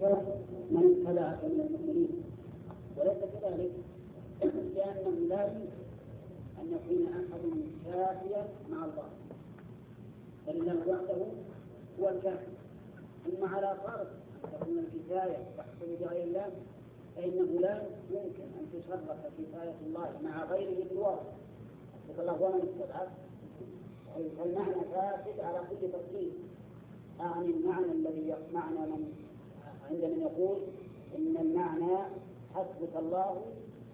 من اتبعك من المؤمنين، وليس كذلك، لأنه لا يمكن أن يكون أحد كافيا مع الله، بل الله وحده هو الكافي. ثم على فرض أن تكون الكفاية تحصل بغير الله، فإنه لا يمكن أن تشرف كفاية الله مع غيره بالواقع، يقول الله ومن اتبعك، فالمعنى فاسد على كل تفصيل. أعني المعنى الذي معنى من عند من يقول إن المعنى حسبك الله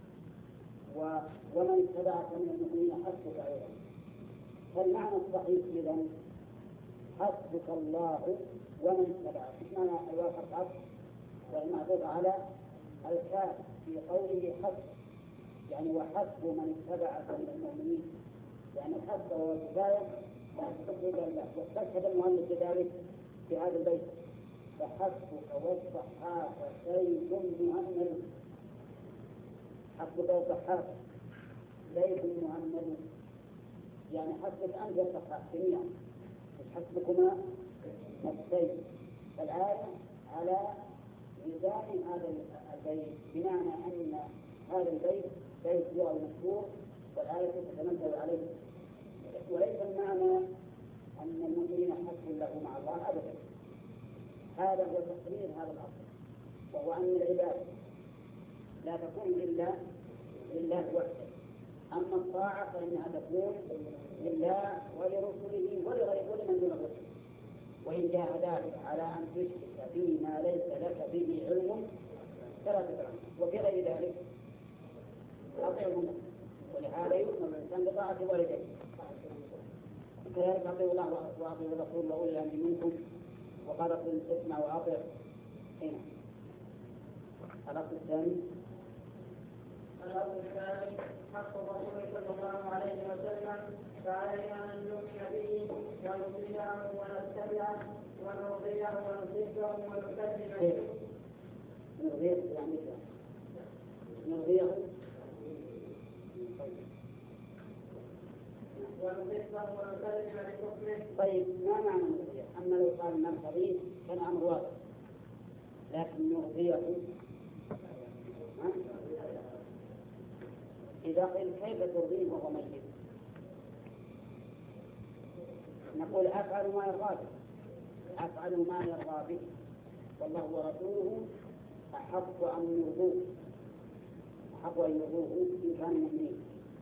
ومن اتبعك من المؤمنين حسبك أيضا. فالمعنى الصحيح إذن حسبك الله ومن اتبعك، مش معنى الواقع حسب والمعطوف على الكاف في قوله حسب، يعني وحسب من اتبعك من المؤمنين، يعني الحسب هو الكفاية واستشهد المؤلف بذلك في هذا البيت: فحسبك والصحاح زيد مهند. حسبك والصحاح زيد مهند، يعني حسبك أنت والصحاح جميعا، مش حسبكما الزيد. فالآية على ميزان هذا البيت، بمعنى أن هذا البيت بيت هو المشهور والآية تتنزل عليه، وليس المعنى أن المؤمنين حسب له مع الله أبدا. هذا هو تقرير هذا الأصل، وهو أن العبادة لا تكون إلا لله وحده، أما الطاعة فإنها تكون لله ولرسله ولمن دون الرسل. وإن جاهداك على أن تشرك فيما ليس لك به علم فلا تطعهما، وفي غير ذلك أطيعهما، ولهذا يؤمر الإنسان بطاعة والديه. كذلك أطيعوا الله وأطيعوا الرسول وأولي الأمر منكم، وقال قل اسمع وأطع. هنا الأصل الثاني حق الرسول صلى الله عليه وسلم، فعلينا أن نؤمن به ونطيعه ونتبعه ونرضيه ونصدقه ونكذب به. نرضيه يعني نرضيه ونصدقه ونكذب بحكمه. طيب ما معنى نرضيه؟ أما لو قال نرضيه كان أمر واضح، لكن نرضيه إذا قيل كيف ترضيه وهو ميت؟ نقول أفعل ما يرضى به، أفعل ما يرضى به، والله ورسوله أحق أن يرضوه، أحق أن يرضوه إن كانوا مؤمنين.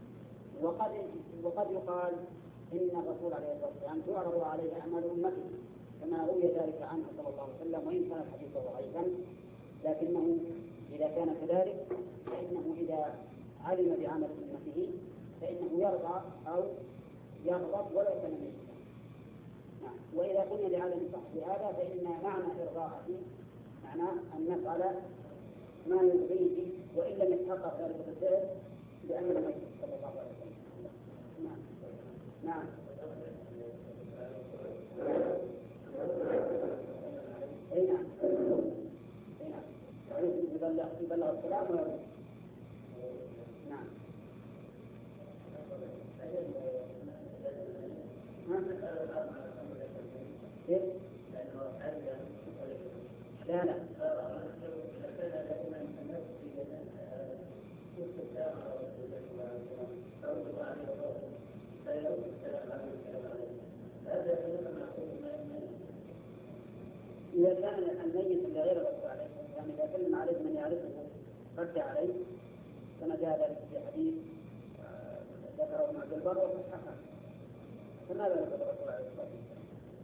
وقد يقال إن الرسول عليه الصلاة والسلام تعرض عليه أعمال أمته كما روي ذلك عنه صلى الله عليه وسلم، وإن كان الحديث ضعيفا، لكنه إذا كان كذلك فإنه إذا علم بعمل أمته فإنه يرضى أو يغضب ولا يكون ميتا. وإذا قلنا بعدم صحة هذا فإن معنى إرضاءه معناه أن نفعل ما يرضيه وإن لم يتحقق ذلك بالفعل بأمر الميت صلى الله عليه وسلم. نعم. أي نعم. أي نعم. يبلغ السلام ويرضي. نعم. لا لا إذا كان الميت اللي غير الرسول عليه يعني إذا كلم عليه من يعرفه رد عليه كما جاء ذلك في حديث ذكره ابن عبد البر وصححه، فماذا يقول الرسول عليه الصلاة والسلام؟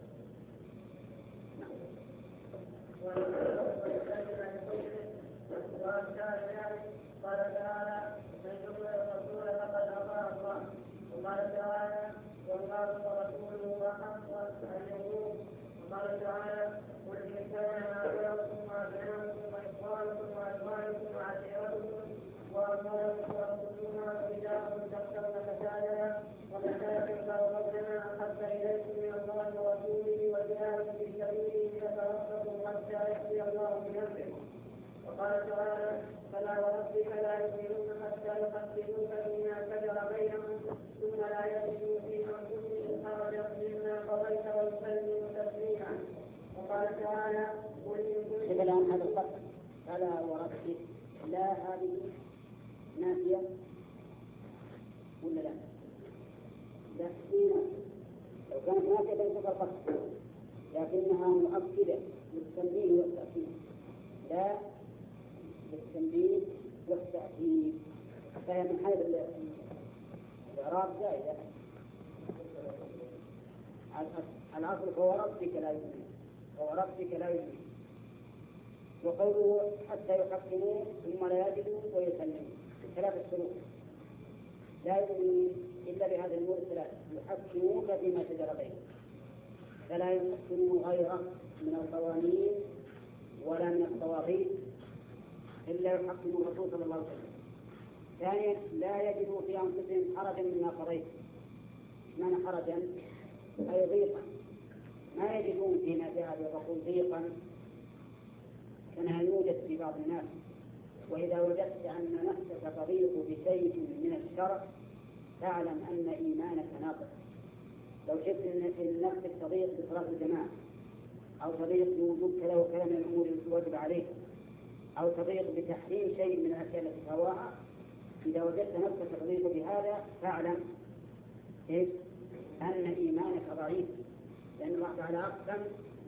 قال تعالى: من يطع الرسول فقد اطاع الله. وقال تعالى: والله ورسوله احق ان يرضوه. وقال تعالى: قل ان كان اباؤكم وابناؤكم واخوانكم وازواجكم وعشيرتكم واموالكم وارضكم وتجاره تخشون فسادها ومساكن ترضونها احب اليكم من الله ورسوله وجهاد في سبيله فتربصوا حتى ياتي الله بامره. وقال تعالى: فلا وربك لا يؤمنون حتى يحدثوك فيما شجر بينهم ثم لا يجدوا في انفسهم حرجا مما قضيت ويسلموا تسليما. وقال تعالى: قل ان الآن هذا القطع فلا وربك لا هذه نافية ولا لا؟ لا لو كانت نافية ليست القطع لكنها مؤكدة للتنبيه والتأكيد لا للتنبيه والتأكيد فهي من حيث الإعراب زائدة الأصل فوربك لا يؤمن فوربك لا يؤمن وقوله حتى يحكموه ثم لا يجدوا ويسلموا ثلاث الشروط لا يؤمن إلا بهذه الأمور الثلاث يحكموك فيما شجر بينهم فلا يحكموا غيره من القوانين ولا من الطواغيت إلا يحكموا الرسول صلى الله عليه وسلم. ثانيا لا يجدوا في أنفسهم حرجا مما قضيت معنى حرجا أي ضيقا ما يجدون فيما جاء بالرسول ضيقا كما يوجد في بعض الناس وإذا وجدت أن نفسك تضيق بشيء من الشرع فاعلم أن إيمانك ناقص. لو شفت أن نفسك تضيق بصلاة الجماعة أو تضيق بوجود كذا وكذا من الأمور الواجب عليك أو تضيق بتحريم شيء من الأشياء التي تهواها إذا وجدت نفسك تضيق بهذا فاعلم أن إيمانك ضعيف لأن الله تعالى أقسم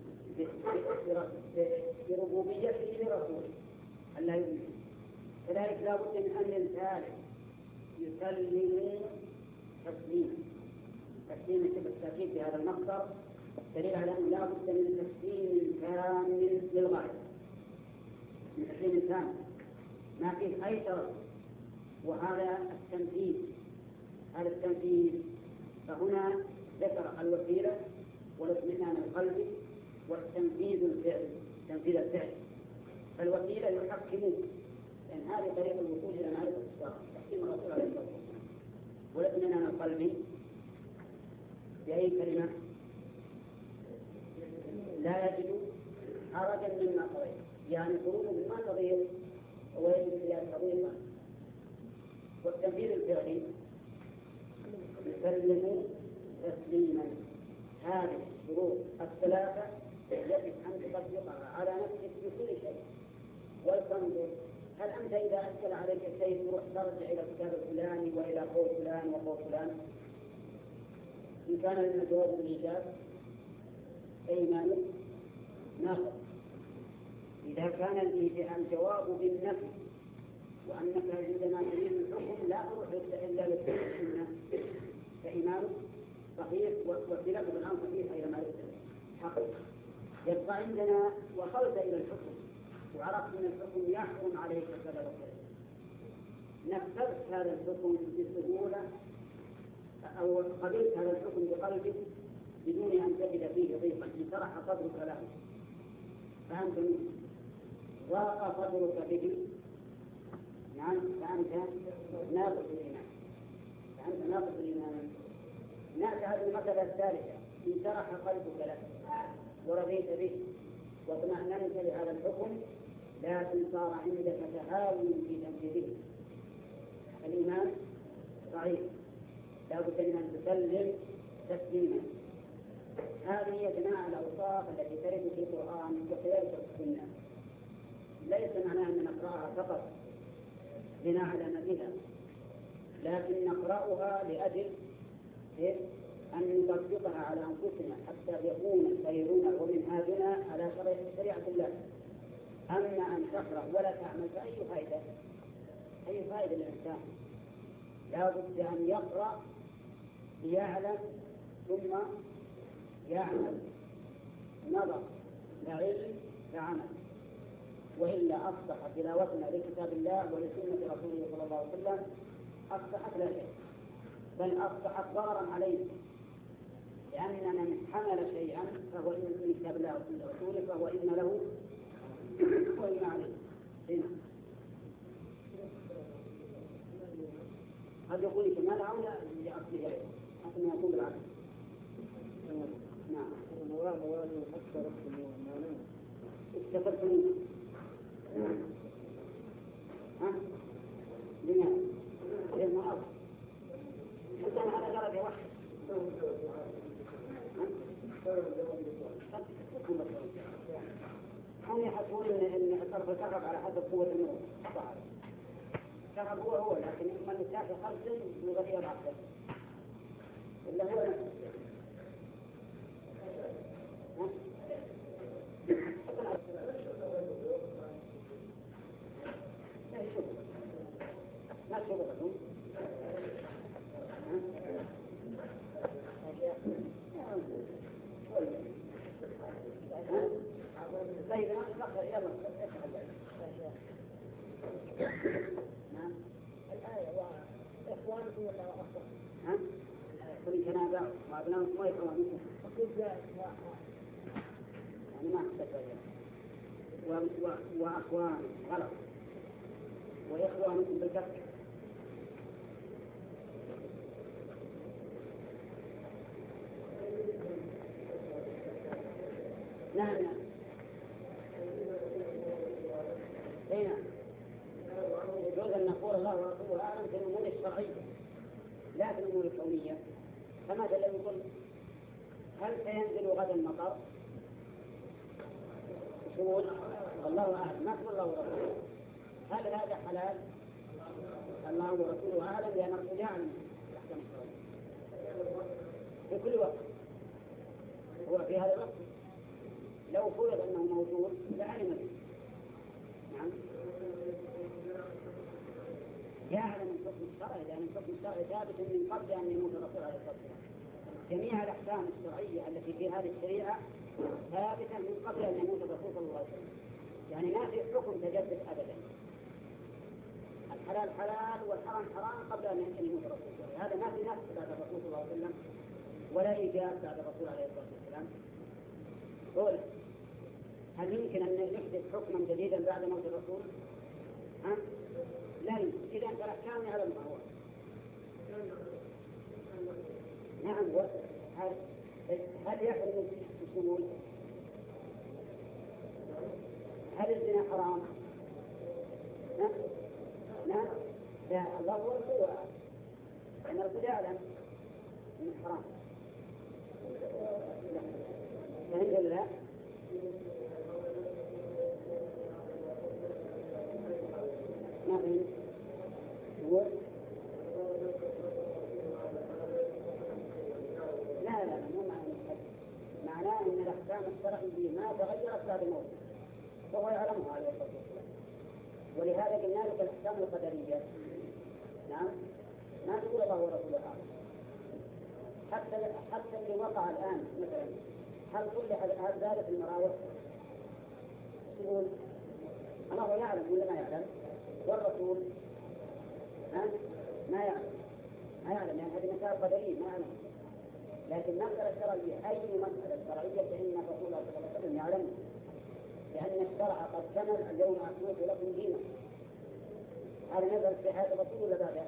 بربوبيته لرسوله ألا يؤمن. كذلك لا بد من أن الإنسان يسلم تسليم بالتأكيد في هذا المقدر دليل على أن لا بد من تسليم كامل للغاية من تسليم كامل ما فيه أي شرط وهذا التنفيذ هذا التنفيذ فهنا ذكر الوسيلة والاطمئنان القلبي والتنفيذ الفعلي تنفيذ الفعل فالوسيلة يحكمون لأن هذه طريقة الوصول إلى معرفة الشرع تحكيم الرسول عليه الصلاة والسلام والاطمئنان القلبي بأي كلمة لا يجد حرجا مما قضيت يعني خروج مما قضيت ويجد فيها تضييقا والتنفيذ الفعلي يسلم تسليما. هذه الشروط الثلاثة يجب أن تطبقها على نفسك في كل شيء وتنظر هل أنت إذا أشكل عليك شيء تروح ترجع إلى الكتاب الفلاني وإلى قول فلان وقول فلان إن كان لنا جواب بالإيجاب أيمانك ناقص. إذا كان الجواب بالنفي وأنك عندما تريد الحكم لا تروح إلا للسنة فإيمانك صحيح واختلافه الآن صحيح إلى ما الحق. يبقى عندنا وصلت إلى الحكم وعرفت أن الحكم يحكم عليك كذا وكذا نفذت هذا الحكم بسهولة أو قبلت هذا الحكم بقلبك بدون أن تجد فيه ضيقا انشرح صدرك له فأنت ضاق صدرك به نعم فأنت ناقص الإيمان. نأتي هذه المسألة الثالثة انشرح قلبك له ورضيت به واطمأننت لهذا الحكم لكن صار عندك تهاون في تنفيذه الإيمان ضعيف لا بد من أن تسلم تسليما. هذه يا جماعة الأوصاف التي ترد في القرآن وكذلك في السنة ليس معناها أن نقرأها فقط لنعلم بها لكن نقرأها لأجل أن نطبقها على أنفسنا حتى يكون خيرنا ومنهاجنا على شريعة الله. أما أن تقرأ ولا تعمل فأي فائدة للإنسان لا بد أن يقرأ ليعلم ثم يعمل نظر لعلم لعمل وإلا أصبح تلاوتنا لكتاب الله ولسنة رسوله صلى الله عليه وسلم أصبحت لا شيء بل أصبحت ضررا علينا لأننا من حمل شيئا فهو إن من كتاب الله وسنة رسوله فهو إن له وإن عليه هنا قد يقول لك ما العون لأصله حتى ما يكون بالعكس. نعم استفدت منه لماذا؟ لأنه أرض حتى على درجة واحدة هم يحسبون إن صرف الكهرب على حسب قوة النور. صحيح. الكهرب هو لكن من الساعة 5 يغذيها العقل. إلا هو نفسه. ما شغلكم؟ طيب يلا نعم الآية وإخوانكم ولا أخوان؟ ها؟ كل جنابة وأبنائكم وإخوانكم. يعني ما أحسن وأخوان غلط وإخوانكم بالكسر. نعم نعم هنا يجوز أن نقول الله ورسوله أعلم في الأمور الشرعية لا في الأمور الكونية. فماذا الذي يقول هل سينزل غدا المطر؟ يقول الله أعلم ما تقول الله ورسوله. هل هذا حلال؟ الله ورسوله أعلم لأن الرسول يعلم الأحكام الشرعية في كل وقت. هو في هذا الوقت لو فرض أنه موجود لعلم به. نعم يعلم الحكم الشرعي لأن الحكم الشرعي ثابت من قبل أن يموت الرسول عليه الصلاة والسلام. جميع الأحكام الشرعية التي في هذه الشريعة ثابتة من قبل أن يموت الرسول صلى الله عليه وسلم. يعني ما في حكم تجدد أبدا. الحلال حلال والحرام حرام قبل أن يموت الرسول صلى الله عليه وسلم. هذا ما في نفس بعد الرسول صلى الله عليه وسلم ولا إيجاب بعد الرسول عليه الصلاة والسلام. قول هل يمكن أن نحدث حكما جديدا بعد موت الرسول؟ ها؟ لا يمكن. إذا أنت الأحكام يعلم ما هو. نعم هل يحرم الشمول؟ هل الزنا حرام؟ نعم لا الله هو الرسول أعلم لأن الرسول يعلم من حرام. فهمت ولا لا؟ ما فهمت؟ هو لا مو معناه أن الأحكام الشرعية ما تغيرت بعد موته وهو يعلمها عليه الصلاة والسلام. ولهذا قلنا لك الأحكام القدرية نعم ما تقول الله ورسوله أعلم. حتى اللي وقع الآن مثلا هل ذلك المراوح يقول الله يعلم ولا ما يعلم والرسول ما يعلم يعني هذه مسائل قدرية ما يعلم. لكن مسألة الشرعية أي مسألة شرعية فإن الرسول صلى الله عليه وسلم يعلم لأن الشرع قد كمل اليوم أكملت لكم دينكم. هذا نزل في حياة الرسول ولا بعده؟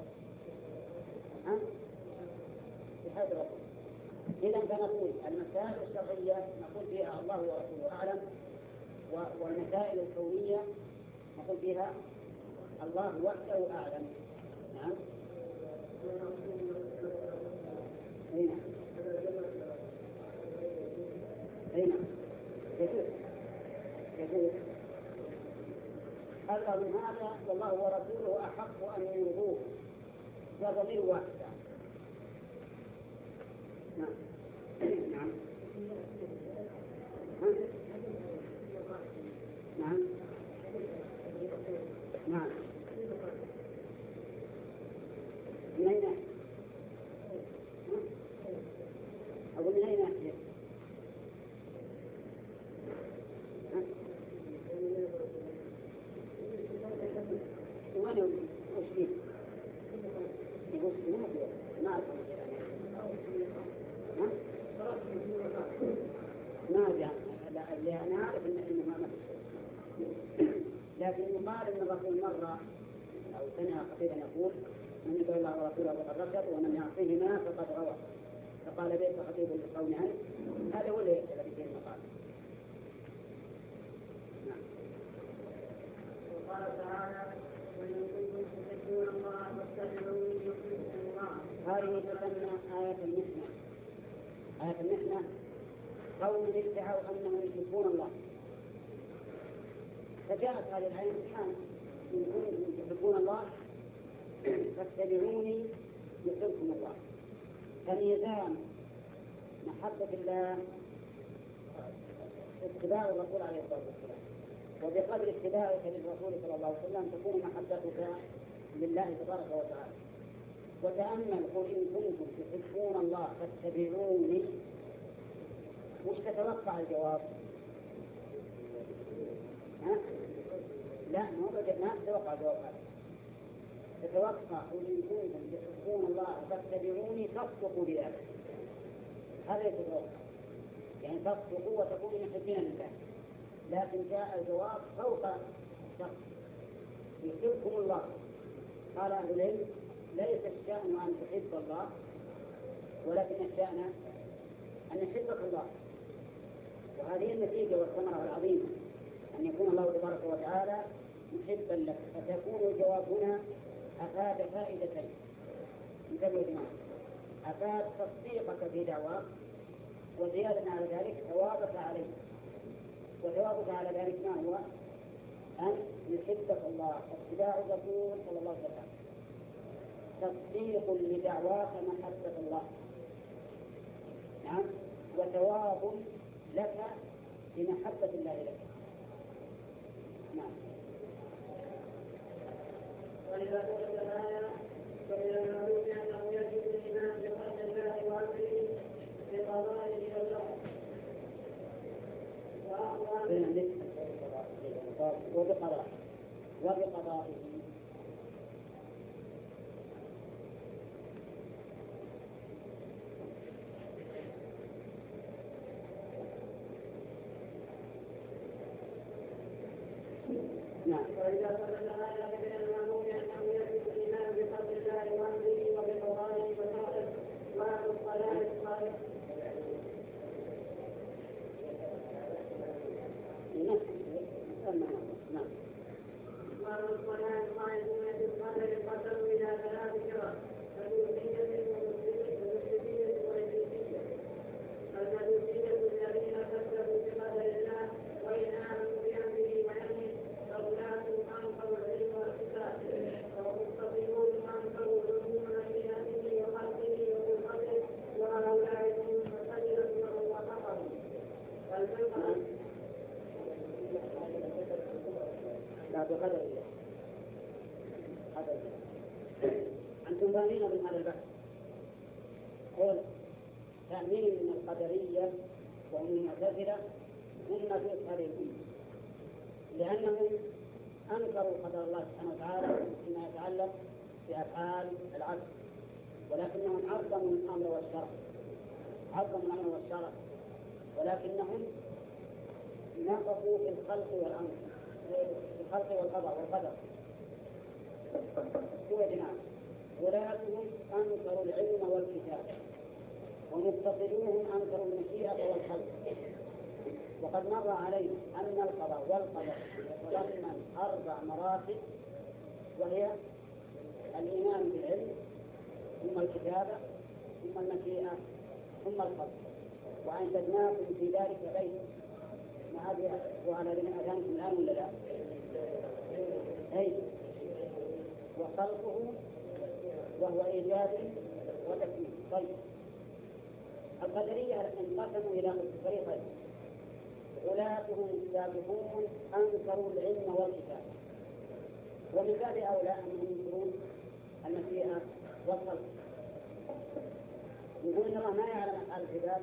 في حياة الرسول. إذا فنقول المسائل الشرعية نقول فيها الله ورسوله أعلم والمسائل الكونية نقول فيها الله وحده أعلم. نعم هنا يجوز قال من هذا والله ورسوله أحق أن يرضوه بضمير واحد. نعم نعم نعم نعم من أين أقول من أين أحيى وين وش فيه يقول ما أعرف ما أدري لأن أعرف إنه ما لكن يقال إن الرسول مرة أو سنة قصيرا يقول من يطع الله ورسوله فقد رشد ومن يعصيهما فقد غوى. فقال بيت خطيب للقوم عنه هذا هو الذي فيه المقال. نعم. وقال تعالى وإن كنتم تحبون الله فاتبعوني يحببكم الله. هذه تسمى آية المحنة. آية المحنة قوم ادعوا أنهم يحبون الله فجاءت هذه الآية سبحانه إن كنتم تحبون الله فاتبعوني يحبكم الله. فميزان محبة الله اتباع الرسول عليه الصلاة والسلام، وبقدر اتباعك للرسول صلى الله عليه وسلم تكون محبتك لله تبارك وتعالى. وتأمل قل إن كنتم تحبون الله فاتبعوني، وش تتوقع الجواب؟ لا ما تتوقع الجواب هذا. تتوقع قل إن كنتم تحبون الله فاتبعوني تصدقوا بذلك. هذا يتوقع يعني تصدقوا وتكونوا محبين لله. لكن جاء الجواب فوق الشرط يحبكم الله. قال أهل العلم ليس الشأن أن تحب الله، ولكن الشأن أن يحبك الله. وهذه النتيجة والثمرة العظيمة أن يكون الله تبارك وتعالى محبا لك. فتكون الجواب هنا أفاد فائدتين. انتبهوا يا جماعة، أفاد تصديقك في دعواك، وزيادة على ذلك ثوابك عليه. وثوابك على ذلك ما هو؟ أن يحبك الله. اتباع الرسول صلى الله عليه وسلم تصديق لدعواك محبة الله، نعم، وثواب لك بمحبة الله لك. نعم. ولذا قلت الآية فمن المعلوم أنه يجب الإيمان بخلق الله وأمره بقضائه والقدر وبقضائه. نعم. وإذا ثبت هذا فمن المعلوم أنه يجب الإيمان بخلق الله وأمره وبقضائه والقدر وأهل الصلاة الصالح. نعم. وأهل الصلاة الصالحون بالقدر قدروا إلى ثلاث فرق: المجوسية والمشركية والإبليسية. المجوسية الذين كذبوا بقدر الله وإن آمنوا بأمره ونهيه فأولئك أنكروا العلم والكتاب، والمتقون أنكروا علوم مشيئته وخلقه وقدرته، وهؤلاء هم المعتزلة وحقهم. لا بقدر الله. أنتم فاهمين من هذا البحث؟ قل تأمين من القدرية وهم المعتزلة هم مجوس هذه الأمة، لأنهم أنكروا قدر الله سبحانه وتعالى فيما يتعلق بأفعال العبد، ولكنهم عظموا الأمر والشرع، ولكنهم نقصوا في الخلق والأمر، في الخلق والقدر. هو جماعة ولاتهم أنكروا العلم والكتاب، ومتصلوهم أنكروا المشيئة والخلق. وقد مر علينا أن القضاء والقدر يتضمن 4 مراتب، وهي الإيمان بالعلم، ثم الكتابة، ثم المشيئة، ثم الخلق. وأنشدناكم في ذلك بيت وعلى أذانكم الآن ولا لا؟ أي وخلقه وهو إيجاد وتكوين. طيب، القدرية انقسموا إلى فريقين: غلاتهم السابقون أنكروا العلم والكتاب، ومن باب أولى أنهم ينكرون المشيئة والخلق. يقول إن الله ما يعلم أفعال العباد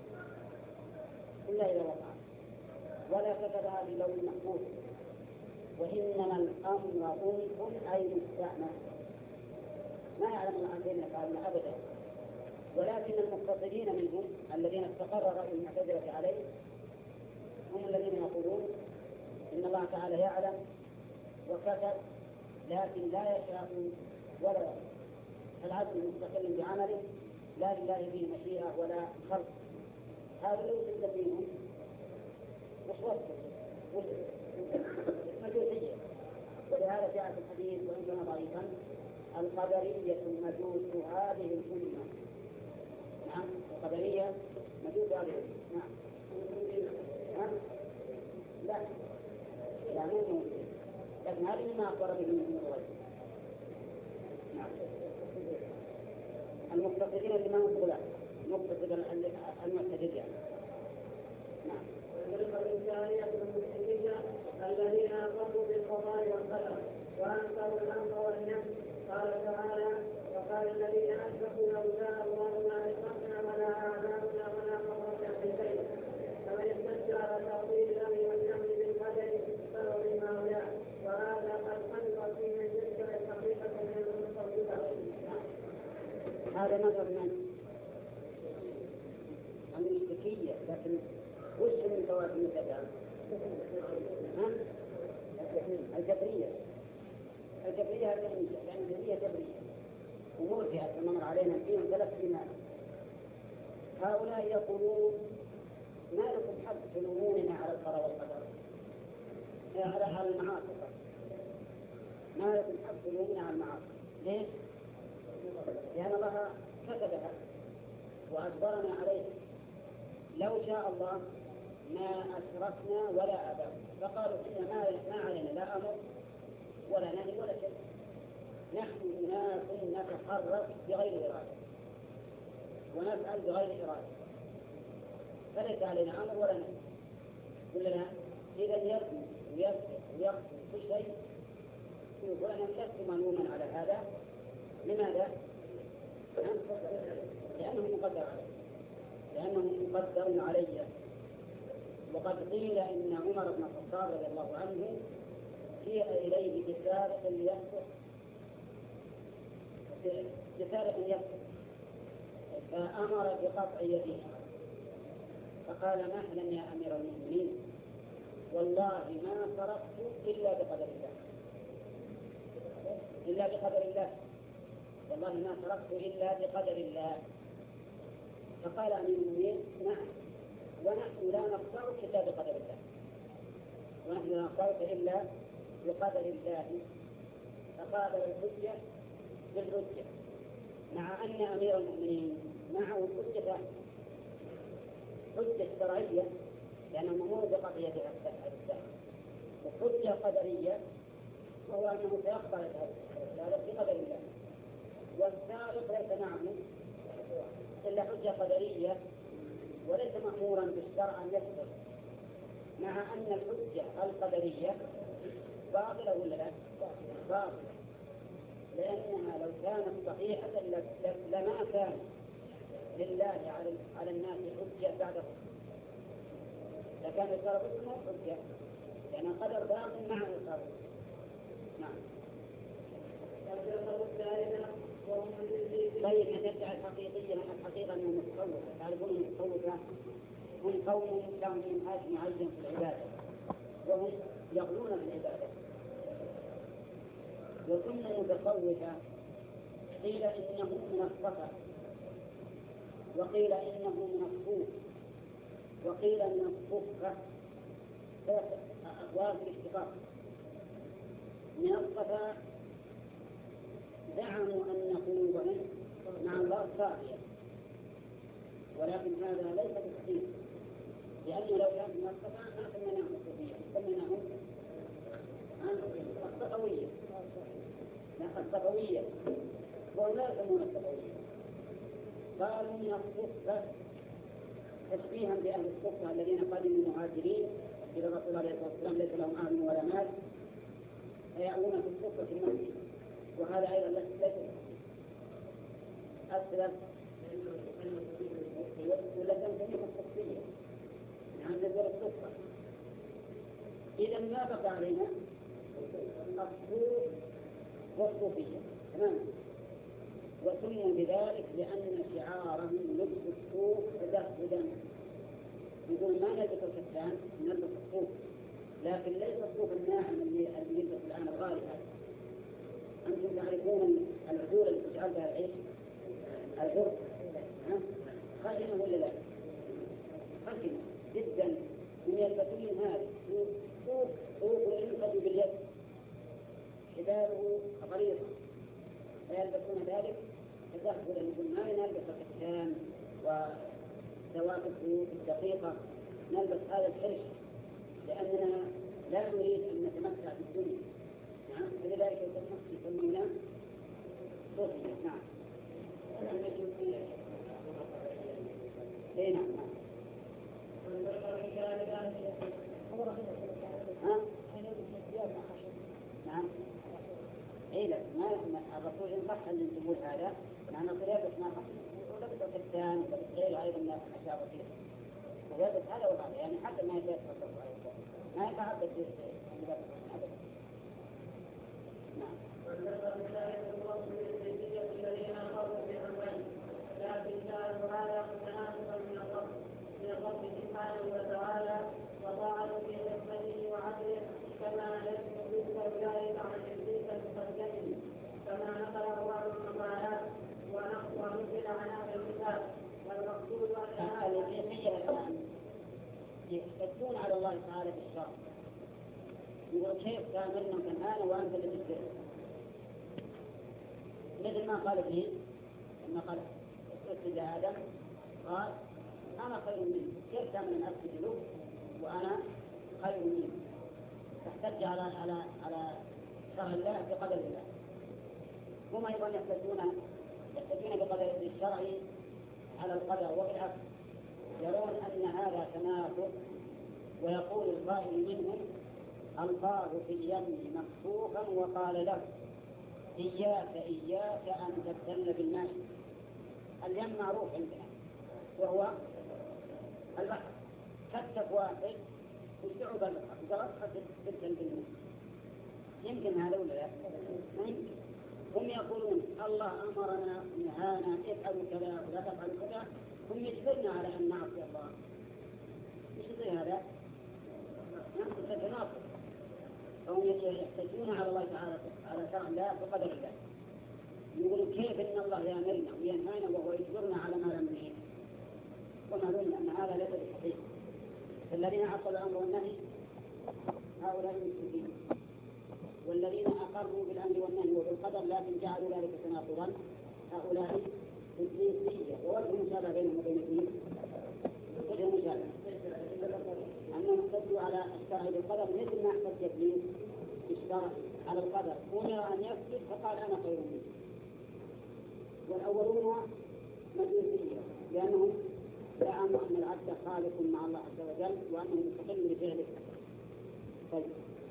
إلا إذا وقع، ولا كتبها في لوح محفوظ، وإنما الأمر أنف أي مستأنف. ما يعلم الله عن ذلك يفعلون أبدا. ولكن المقتصدين منهم الذين استقر رأي المعتزلة عليه هم الذين يقولون إن الله تعالى يعلم وكتب، لكن لا يشاء ولا يرى. العبد مستقل بعمله، لا لله به مشيئة ولا خلق. هذا لو سد فيهم وصوته مجوسية. ولهذا جاء في الحديث وإن كان ضعيفا: القدرية مجوس هذه الأمة. نعم، القدرية مجوس هذه الأمة. نعم. لا، يعني لكن هذه ما أخبر به من الرجل. نعم. المقتصدين اللي ما هم غلاة، المقتصد المعتدل يعني. نعم. والفرقة الثانية المشركين الذين أقروا بالقضاء والقدر وأنكروا الأمر والنهي. قال تعالى: وقال الذين أشركوا لو شاء الله ما أشركنا ولا آباؤنا ولا قرة في شيء. فمن استدل على تأويل الأمر والنهي بالقدر فهو من هؤلاء، وهذا قد خلق فيه من تلك الحقيقة من المتصوفة. هذا نظر من المشركية، لكن وش من فوائد المتابعة؟ الجبرية الجبرية يعني الجبرية جبرية ومرجئة كما مر علينا فيهم 3 كلمات. هؤلاء يقولون: ما لكم حق تلوموننا على القضاء والقدر، على المعاصي، ما لكم حق تلوموننا على المعاصي. ليش؟ لأن الله كتبها وأجبرنا عليه. لو شاء الله ما أشركنا ولا أباؤنا، فقالوا: إن ما علينا لا أمر ولا نهي ولا شيء، نحن أناس نتحرك بغير إرادة ونفعل بغير إرادة، فليس علينا أمر ولا نهي. قل لنا إذا يرمي ويسرق ويقتل كل شيء ونحن لست ملوما على هذا. لماذا؟ لأنه مقدر علي. وقد قيل إن عمر بن الخطاب رضي الله عنه جيء إليه بسارق يسرق فأمر بقطع يده، فقال: مهلا يا أمير المؤمنين، والله ما سرقت إلا بقدر الله، والله ما سرقت إلا بقدر الله. فقال أمير المؤمنين: نعم، ونحن لا نقطعك إلا بقدر الله، ونحن لا نقطعك إلا بقدر الله. فقابل الحجة بالحجة، مع أن أمير المؤمنين معه حجة شرعية لأنه مأمور بقطع يد السارق، وحجة قدرية وهو أنه سيقطع السارق بقدر الله، والسارق ليس معه إلا حجة قدرية وليس مأمورا بالشرع أن يسرق، مع أن الحجة القدرية باطلة ولا لا؟ باطلة، لأنها لو كانت صحيحة لما كان لله على الناس حجة بعد الرسل، لكان الشرع اسمه حجة، لأن القدر باطل مع الشرع. نعم. طيب أن يدعي الحقيقية من الحقيقة أنه متصوفة. تعرفون المتصوفة هم قوم لهم منهاج معين في العبادة، وهم يغلون بالعبادة. وثم المتصوفة قيل إنه من الصفا، وقيل إنه من الصوف، وقيل من الصفة، 3 أقوال في الاتفاق. من الصفا زعموا أن قلوبهم مع الله صافية، ولكن هذا ليس بصحيح، لأنه لو كان من الصفا ما سميناهم الصوفية، سميناهم الصفوية، وهم لا يسمون الصفوية. قالوا من الصفة تشبيها بأهل الصفة الذين قدموا مهاجرين إلى الرسول عليه الصلاة والسلام ليس لهم أهل ولا مال، فيأوون في الصفة في المسجد، وهذا أيضا ليس أسلم ولا تنسميهم الصفية، يعني نزل الصفة. إذا ما بقى علينا الصوف والصوفية، تمام. وسموا بذلك لأن شعارهم لبس الصوف تدخلا، يقول ما نلبس الكتان نلبس الصوف، لكن ليس الصوف الناعم اللي يلبس الآن الغالي هذا. أنتم تعرفون العذور اللي تجعل بها العيش، العذور خشنة ولا لا؟ خشنة جدا، هم يلبسون هذا صوف ينقض باليد، حباله غليظة، فيلبسون ذلك تدخلا. يقول ما نلبس الكتان وذوات الخيوط الدقيقة، نلبس هذا الحرش لأننا لا نريد أن نتمتع بالدنيا. نعم، فلذلك يسمون صوفيا. نعم. اي نعم. نعم. اي لا، ما الرسول ان صح ان تقول هذا معنى قيادة ما حصل ولبس الختان ولبس غيره ايضا الناس اشاروا فيه ويلبس هذا وهذا، يعني حتى ما يتفق ما يتعبد باللباس ابدا. نعم. الذين اخذوا بامرين لكن كانوا هذا متناسبا من الرب سبحانه وتعالى وطاعته في حكمته وعدله كما لم يثبت اولئك عن ابليس المقدم كما نقل بعض المقالات ونقل عن اهل الكتاب والمقصود ان هذا يحتجون على الله تعالى بالشرع. يقول كيف تأمرنا كان وأنت اللي تشتري؟ مثل ما قال فيه لما قال اسجد آدم قال أنا خير منه، كيف تأمر أن أسجد له وأنا خير منه؟ تحتج على شرع الله بقدر الله. هم أيضا يحتجون بقدر الشرع على القدر، وبالعكس يرون أن هذا تناقض، ويقول القائل منهم ألقاه في اليم مكفوفا وقال له إياك أن تبتل بالماء. اليم معروف عندنا وهو البحر، كتف واحد يشعب البحر درجة تبتل بالماء. يمكن هذا ولا لا؟ هم يقولون الله أمرنا نهانا افعلوا كذا ولا تفعلوا كذا، هم يجبرنا على أن نعصي الله. مش زي هذا؟ نعم تتناقض. فهم يحتجون على الله تعالى على شرع الله وقدر الله. يقولون كيف إن الله يأمرنا وينهانا وهو يجبرنا على ما لم نريد، ونظن أن هذا ليس بصحيح. الذين عصوا الأمر والنهي هؤلاء المشركين، والذين أقروا بالأمر والنهي وبالقدر لكن جعلوا ذلك تناقضا هؤلاء الجنسية. ووجه مشابه بينهم وبين الدين وجه مشابه أنهم احتجوا على الشرع بالقدر مثل ما احتج ابليس بالشرع على القدر، أمر أن يسجد فقال أنا خير منه. والأولون مجوسية لأنهم زعموا أن العبد خالق مع الله عز وجل وأنه مستقل بفعله. طيب.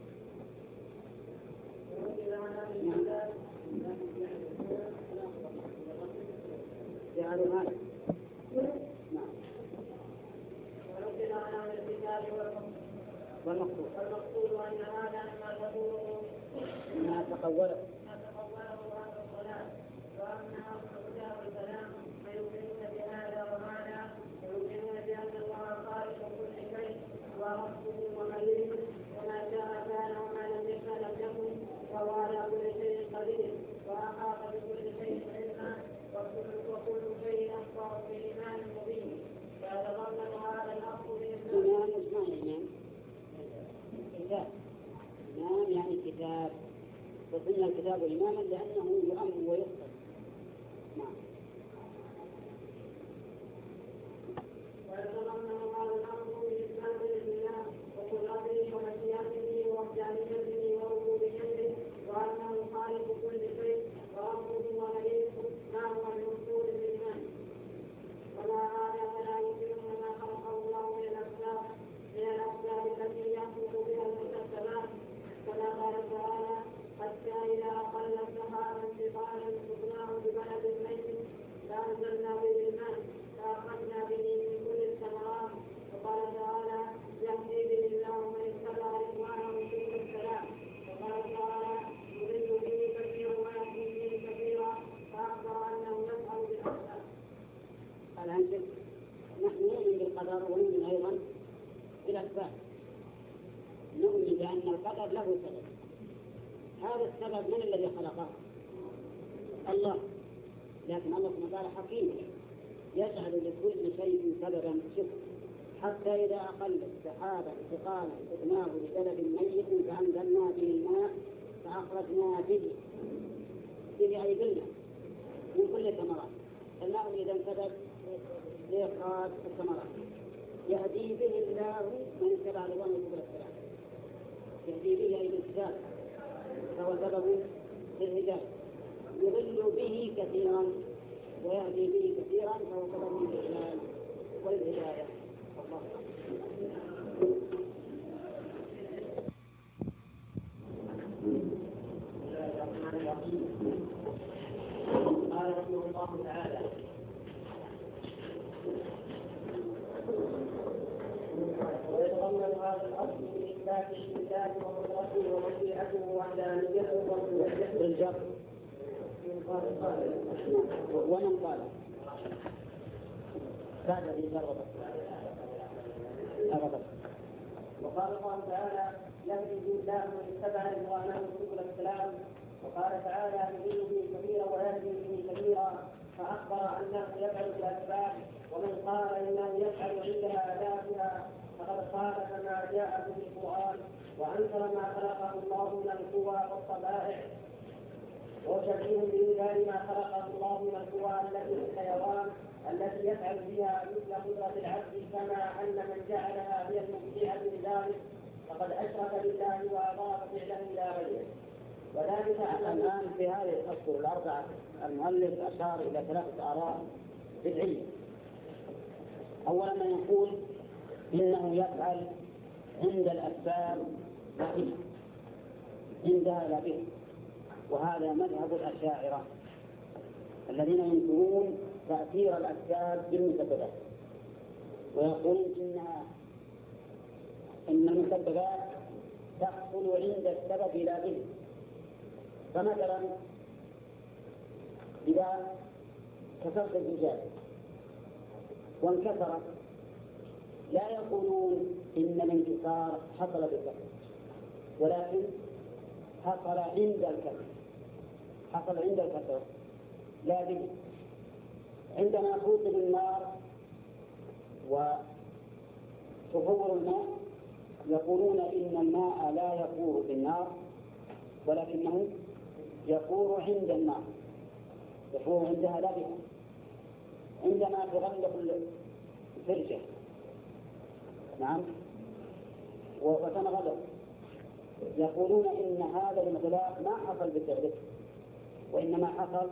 جعلوا هذا. نعم. ونقل عن اهل الكتاب والمقصود ان هذا ما تقوله ما تقوله هذا الصلاه، واما اقدار الكلام فيؤمنون بهذا وهذا، ويؤمنون بان الله خالق كل شيء وربه ومليكه، وما شاء كان وما لم يشاء لم يكن، وهو على كل شيء قدير واحاط بكل شيء علما، وكل شيء اخبر بايمان مبين. فيتضمن هذا الاصل كتاب. إمام يعني كتاب، وسمي الكتاب إماما لأنه يؤمن ويخطر. نعم. ويتضمن هذا الأمر بإثبات الله وقدرته ومشيئته ووحدانيته وربوبيته وأنه خالق كل شيء وربه ومليكه ما هو المقصود بالإيمان. وما هذا فلا يمكن ما خلقه الله من الأسباب التي يخلق بها المكتسبات، كما قال تعالى حتى إذا أقل السحاب انتقالا سقناه ببلد ميت فأنزلنا به الماء فأخرجنا به من كل الثمرات. وقال تعالى يهدي به الله من اتبع رضوانه سبل السلام. وقال تعالى يضل به كثيرا ويهدي به كثيرا، فأخبر أنه يفعل بالأسباب. الآن نحن نؤمن بالقدر ونؤمن أيضا بالأسباب. نؤمن بأن القدر له سبب. هذا السبب من الذي خلقه؟ الله. لكن الله سبحانه وتعالى حكيم يجعل لكل شيء سببا. شوف حتى إذا أقل السحابة انتقالا سقناه ببلد ميت فأنزلنا به الماء فأخرجنا به أي بالله من كل الثمرات. الماء إذا سبب لإخراج الثمرات. يهدي به الله من اتبع رضوانه سبل السلام. يهدي به إلى الإسلام فهو سبب للهداية، يضل به كثيرا ويهدي به كثيرا فهو سبب للإيمان والهداية. الله. قال رحمه الله تعالى: ويتضمن هذا الاصل من اثبات الله وقدرته ومشيئته وحدانيته بالجر ومن قال بعد ذي جربت أبدا. وقال الله تعالى: يهدي الله من اتبع رضوانه سبل السلام. وقال تعالى: يضل به كثيرا ويهدي به كثيرا، فاخبر انه يفعل بالاسباب. ومن قال انه يفعل عندها اداتها فقد خالف ما جاء به القران وانكر ما خلقه الله من القوى والطبائع، وشبيه بإنكار ما خلقه الله من القوى التي في الحيوان التي يفعل بها مثل قدرة العبد، كما أن من جعلها هي المبدعة لذلك فقد أشرك بالله وأضاف فعله إلى غيره. وذلك الآن في هذه الأسطر الأربعة المؤلف أشار إلى ثلاثة آراء بدعية. أولا من يقول إنه يفعل عند الأسباب لا به، عندها لا به، وهذا مذهب الأشاعرة الذين ينكرون تأثير الأسباب بالمسببات، ويقولون إن المسببات تحصل عند السبب لا به. فمثلا إذا كسرت الزجاج وانكسرت لا يقولون إن الانكسار حصل بالكسر، ولكن حصل عند الكسر، حصل عند الكسر لا به. عندما توقد النار وتفور الماء يقولون إن الماء لا يفور في النار ولكنه يفور عند النار، يفور عندها لا بها. عندما تغلق الفرشة نعم وتنغلق يقولون إن هذا الانغلاق ما حصل بالتغليق وإنما حصل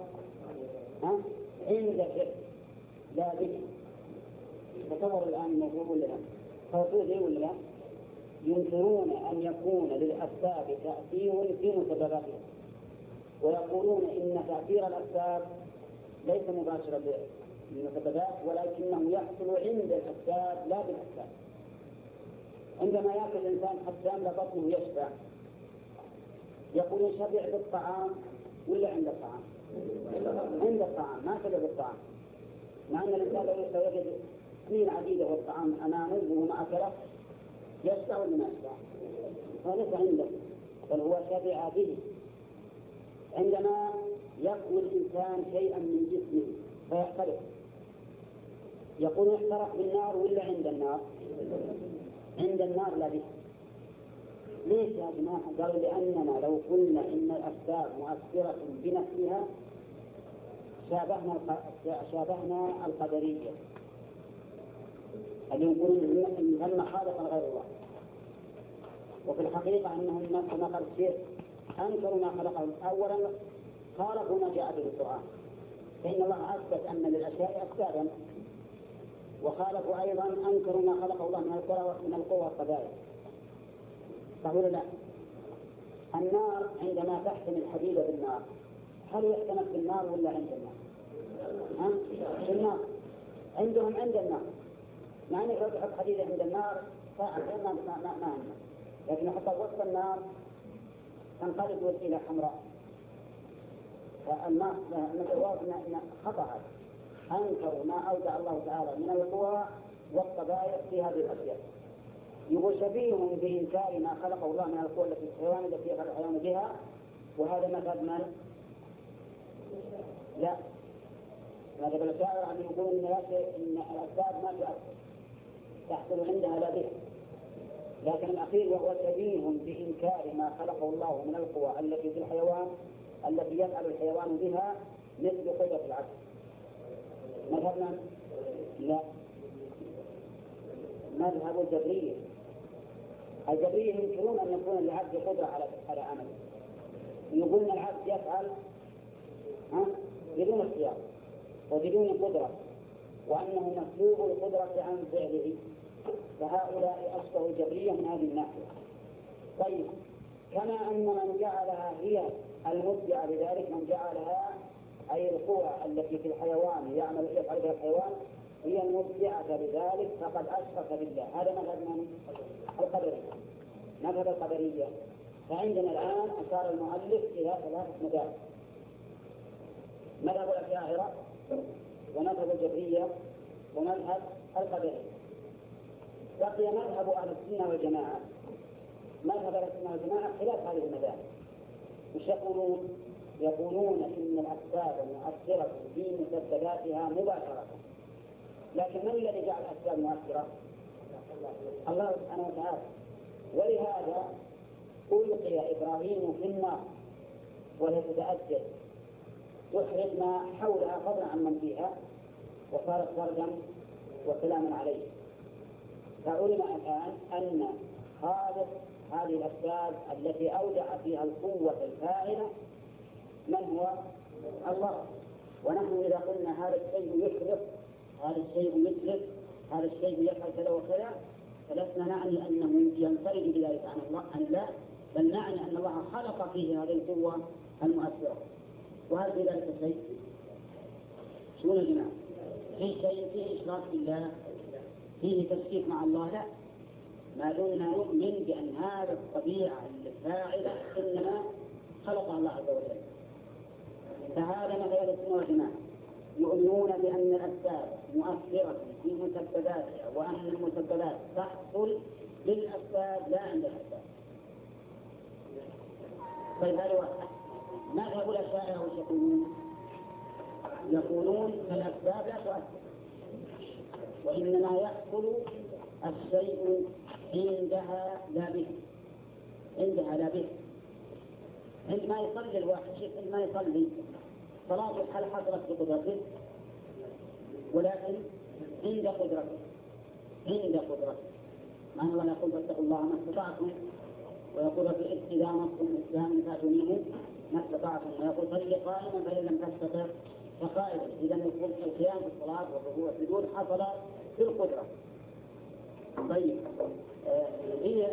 عند الفرش لا به. تصور الآن الموضوع ولا لا؟ توصيل ولا لا؟ ينكرون أن يكون للأسباب تأثير في مسبباتها، ويقولون إن تأثير الأسباب ليس مباشرا للمسببات ولكنه يحصل عند الأسباب لا بالأسباب. عندما يأكل الإنسان حتى يملأ بطنه يشبع يقول شبع بالطعام ولا عند الطعام؟ عند الطعام، ما شبع بالطعام، مع أن الإنسان لو يجد سنين عديدة والطعام أمامه وما أكله يشبع ولا ما يشبع؟ فليس عنده بل هو شبع به. عندما يأكل الإنسان شيئا من جسمه فيحترق يقول يحترق بالنار ولا عند النار؟ عند النار لا به. ليش يا جماعة؟ قالوا لأننا لو قلنا إن الأسباب مؤثرة بنفسها شابهنا القدرية اللي يقولون إن خالقا غير الله، وفي الحقيقة أنهم كما قال الشيخ أنكروا ما خلقهم. أولا خالقوا ما جاء به القرآن، فإن الله أثبت أن للأشياء أسبابا، وخالقوا أيضا أنكروا ما خلقه الله من القوى والقبائل. فقالوا لا، النار عندما تحتم الحديد بالنار هل يحتمل بالنار ولا عند النار؟ بالنار. عندهم عند النار، مع أنك لو تحط حديد عند النار فأحيانا ما عندنا، لكن حتى وسط النار تنقلب إلى حمراء. فالنار خطأ هذا، أنكروا ما أودع الله تعالى من القوى والطبائع في هذه الأشياء. يقول شبيههم بإنكار ما خلقه الله من القوى التي في الحيوان التي يخلق الحيوان بها، وهذا مذهب من؟ لا، مذهب الأشاعرة أن يقولون إن الأسباب ما تحصل عندها لا بها. لكن الأخير وهو شبيه بإنكار ما خلقه الله من القوى التي في الحيوان التي يفعل الحيوان بها مثل قدرة العبد. مذهبنا لا، مذهب الجبرية الجبرية ينكرون أن يكون للعبد قدرة على عمل، يقولون العبد يفعل بدون اختيار وبدون قدرة، وأنه مسلوب القدرة عن فعله، فهؤلاء أشبه الجبرية من هذه الناحية. طيب، كما أن من جعلها هي المبدعة لذلك، من جعلها أي القوى التي في الحيوان يفعل بها الحيوان هي المبدعة لذلك، فقد أشرك بالله. هذا مذهب من؟ القدرية، مذهب القدرية. فعندنا الآن أشار المؤلف إلى 3 مذاهب: مذهب الأشاعرة، ومذهب الجبرية، ومذهب القدرية. بقي مذهب أهل السنة والجماعة. مذهب أهل السنة والجماعة خلاف هذه المذاهب. مش يقولون؟ يقولون إن الأسباب المؤثرة في مسبباتها مباشرة. لكن من الذي جعل الأسباب مؤثرة؟ الله سبحانه وتعالى. ولهذا ألقي إبراهيم في النار وهي تتأجج تحرق ما حولها فضلا عن من فيها، وصارت بردا وسلاما عليه. فعلم الآن أن خالق هذه الأسباب التي أودع فيها القوة الفاعلة من هو؟ الله. ونحن إذا قلنا هذا الشيء يحرق، هذا الشيء يتلف، هذا الشيء يفعل كذا وكذا، فلسنا نعني أنه ينفرد بذلك عن الله، بل نعني أن الله خلق فيه هذه القوة المؤثرة. وهل في ذلك الشيء؟ شو يا جماعة؟ في شيء فيه إشراك بالله، فيه تشريك مع الله؟ لا، ما دمنا نؤمن بأن هذه الطبيعة الفاعلة إنما خلقها الله عز وجل. فهذا مثل السنة والجماعة، يؤمنون بأن الأسباب مؤثرة في مسبباتها، وأن المسببات تحصل للأسباب لا عند الأسباب. طيب، هذا واحد. ماذا الأشاعرة وش يقولون؟ يقولون الأسباب لا تؤثر، وإنما يحصل الشيء عندها لا به، عندها لا به. عندما يصلي الواحد، عندما يصلي صلاة هل حصلت بقدرته؟ ولكن عند قدرته، عند قدرته. مع أن الله يقول فاتقوا الله ما استطعتم، ويقول في إذا مسكم الإسلام فاتوا منه ما استطعتم، ويقول صل قائما فإن لم تستطع فقائدا. إذا القيام في الصلاة والركوع والسجود حصل بالقدرة. طيب، هي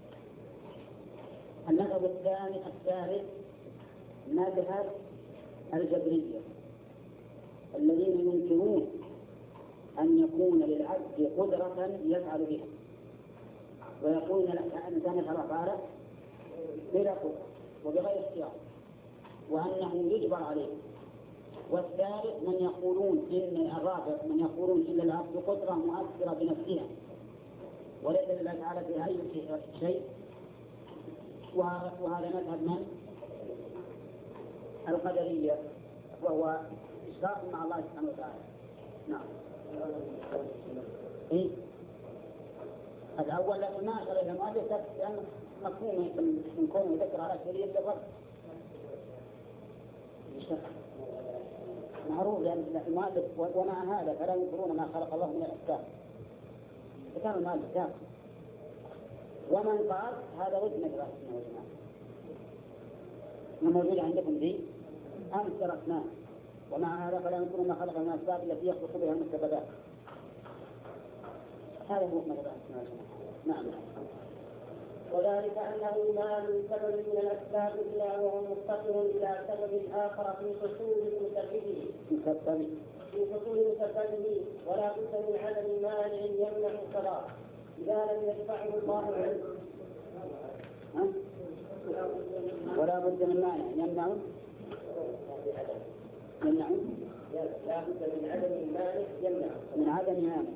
المذهب الثاني الثالث مذهب الجبرية، الذين ينكرون أن يكون للعبد قدرة يفعل بها، ويقولون الإنسان يفعل أفعاله بلا قدرة وبغير اختيار، وأنه يجبر عليه. والثالث من يقولون إن الرابع من يقولون إن العبد قدرة مؤثرة بنفسها وليس لله تعالى في أي شيء، وهذا مذهب من؟ القدرية، وهو إشراك مع الله سبحانه وتعالى. نعم. إيه؟ الأول لكن ما أشار إلى المؤلف لأن مفهوم من كونه يذكر على شيء يتفق معروف، لأن المؤلف ومع هذا فلا ينكرون ما خلق الله من الأسباب، فكان المؤلف كافر. ومن قال هذا ضد مثل السنة والجماعة، ما موجود عندكم ذي أمس درسناه. ومع هذا فلا ينكرون ما خلق من الأسباب التي يخلق بها المسببات. هذا هو مثل السنة والجماعة. نعم. وذلك أنه ما من سبب من الأسباب إلا وهو مفتقر إلى سبب آخر في حصول مسببه، ولا بد من عدم مانع يمنع الصلاة إذا لم يدفعه الله عنه. ولا بد من مانع يمنع لا بد من عدم مانع يمنع من عدم مانع.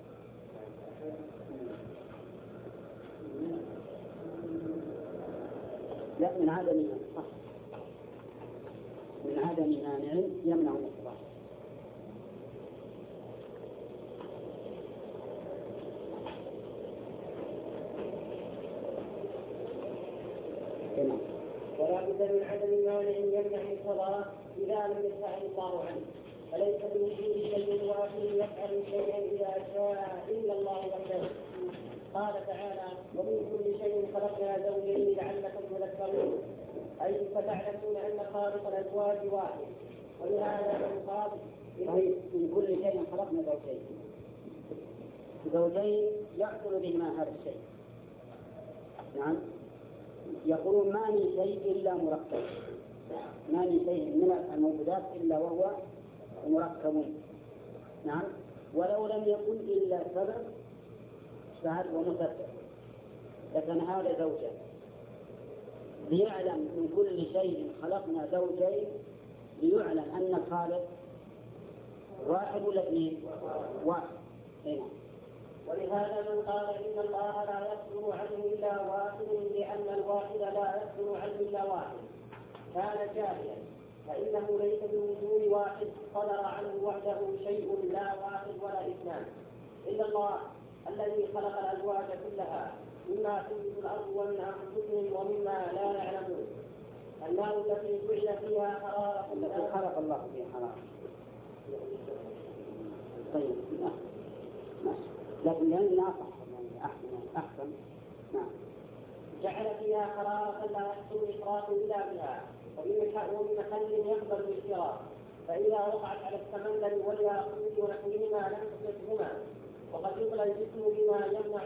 لا، من عدم مانع، صح، من عدم مانع يمنع الصلاة. ولا بد من عدم مانع يمنع الصلاة إذا لم يدفعه الله عنه، فليس بوجود شيء واحد يفعل شيئا إذا شاء إلا الله وحده. قال تعالى: ومن كل شيء خلقنا زوجين لعلكم تذكرون، أي فتعلمون أن خالق الأزواج واحد. ولهذا يقال من كل شيء خلقنا زوجين. زوجين يحصل بهما هذا الشيء. نعم، يقولون ما من شيء إلا مركب، ما من شيء من الموجودات إلا وهو مركب. نعم، ولو لم يكن إلا سبب فهل ومسبب لكن هذا زوجة. ليعلم من كل شيء خلقنا زوجين ليعلم أن الخالق واحد ولا اثنين؟ واحد. هنا. ولهذا من قال إن الله لا يصدر عنه إلا واحد لأن الواحد لا يصدر عنه إلا واحد كان جاهلا، فإنه ليس بوجود واحد صدر عنه وحده شيء لا واحد ولا اثنان إلا الله الذي خلق الأزواج كلها مما تنبت الأرض ومن أنفسهم ومما لا يعلمون. النار التي جعل فيها حرارة التي خلق الله فيها حرارة. طيب لكن لأننا أحسن. نعم. جعل فيها حرارة لا يحصل إشراك إلا بها، ومن محل يقبل الاشتراك، فإذا وقعت على السمندل والياقوت ونحوهما لم تصبهما. وقد يطلى الجسم بما يمنع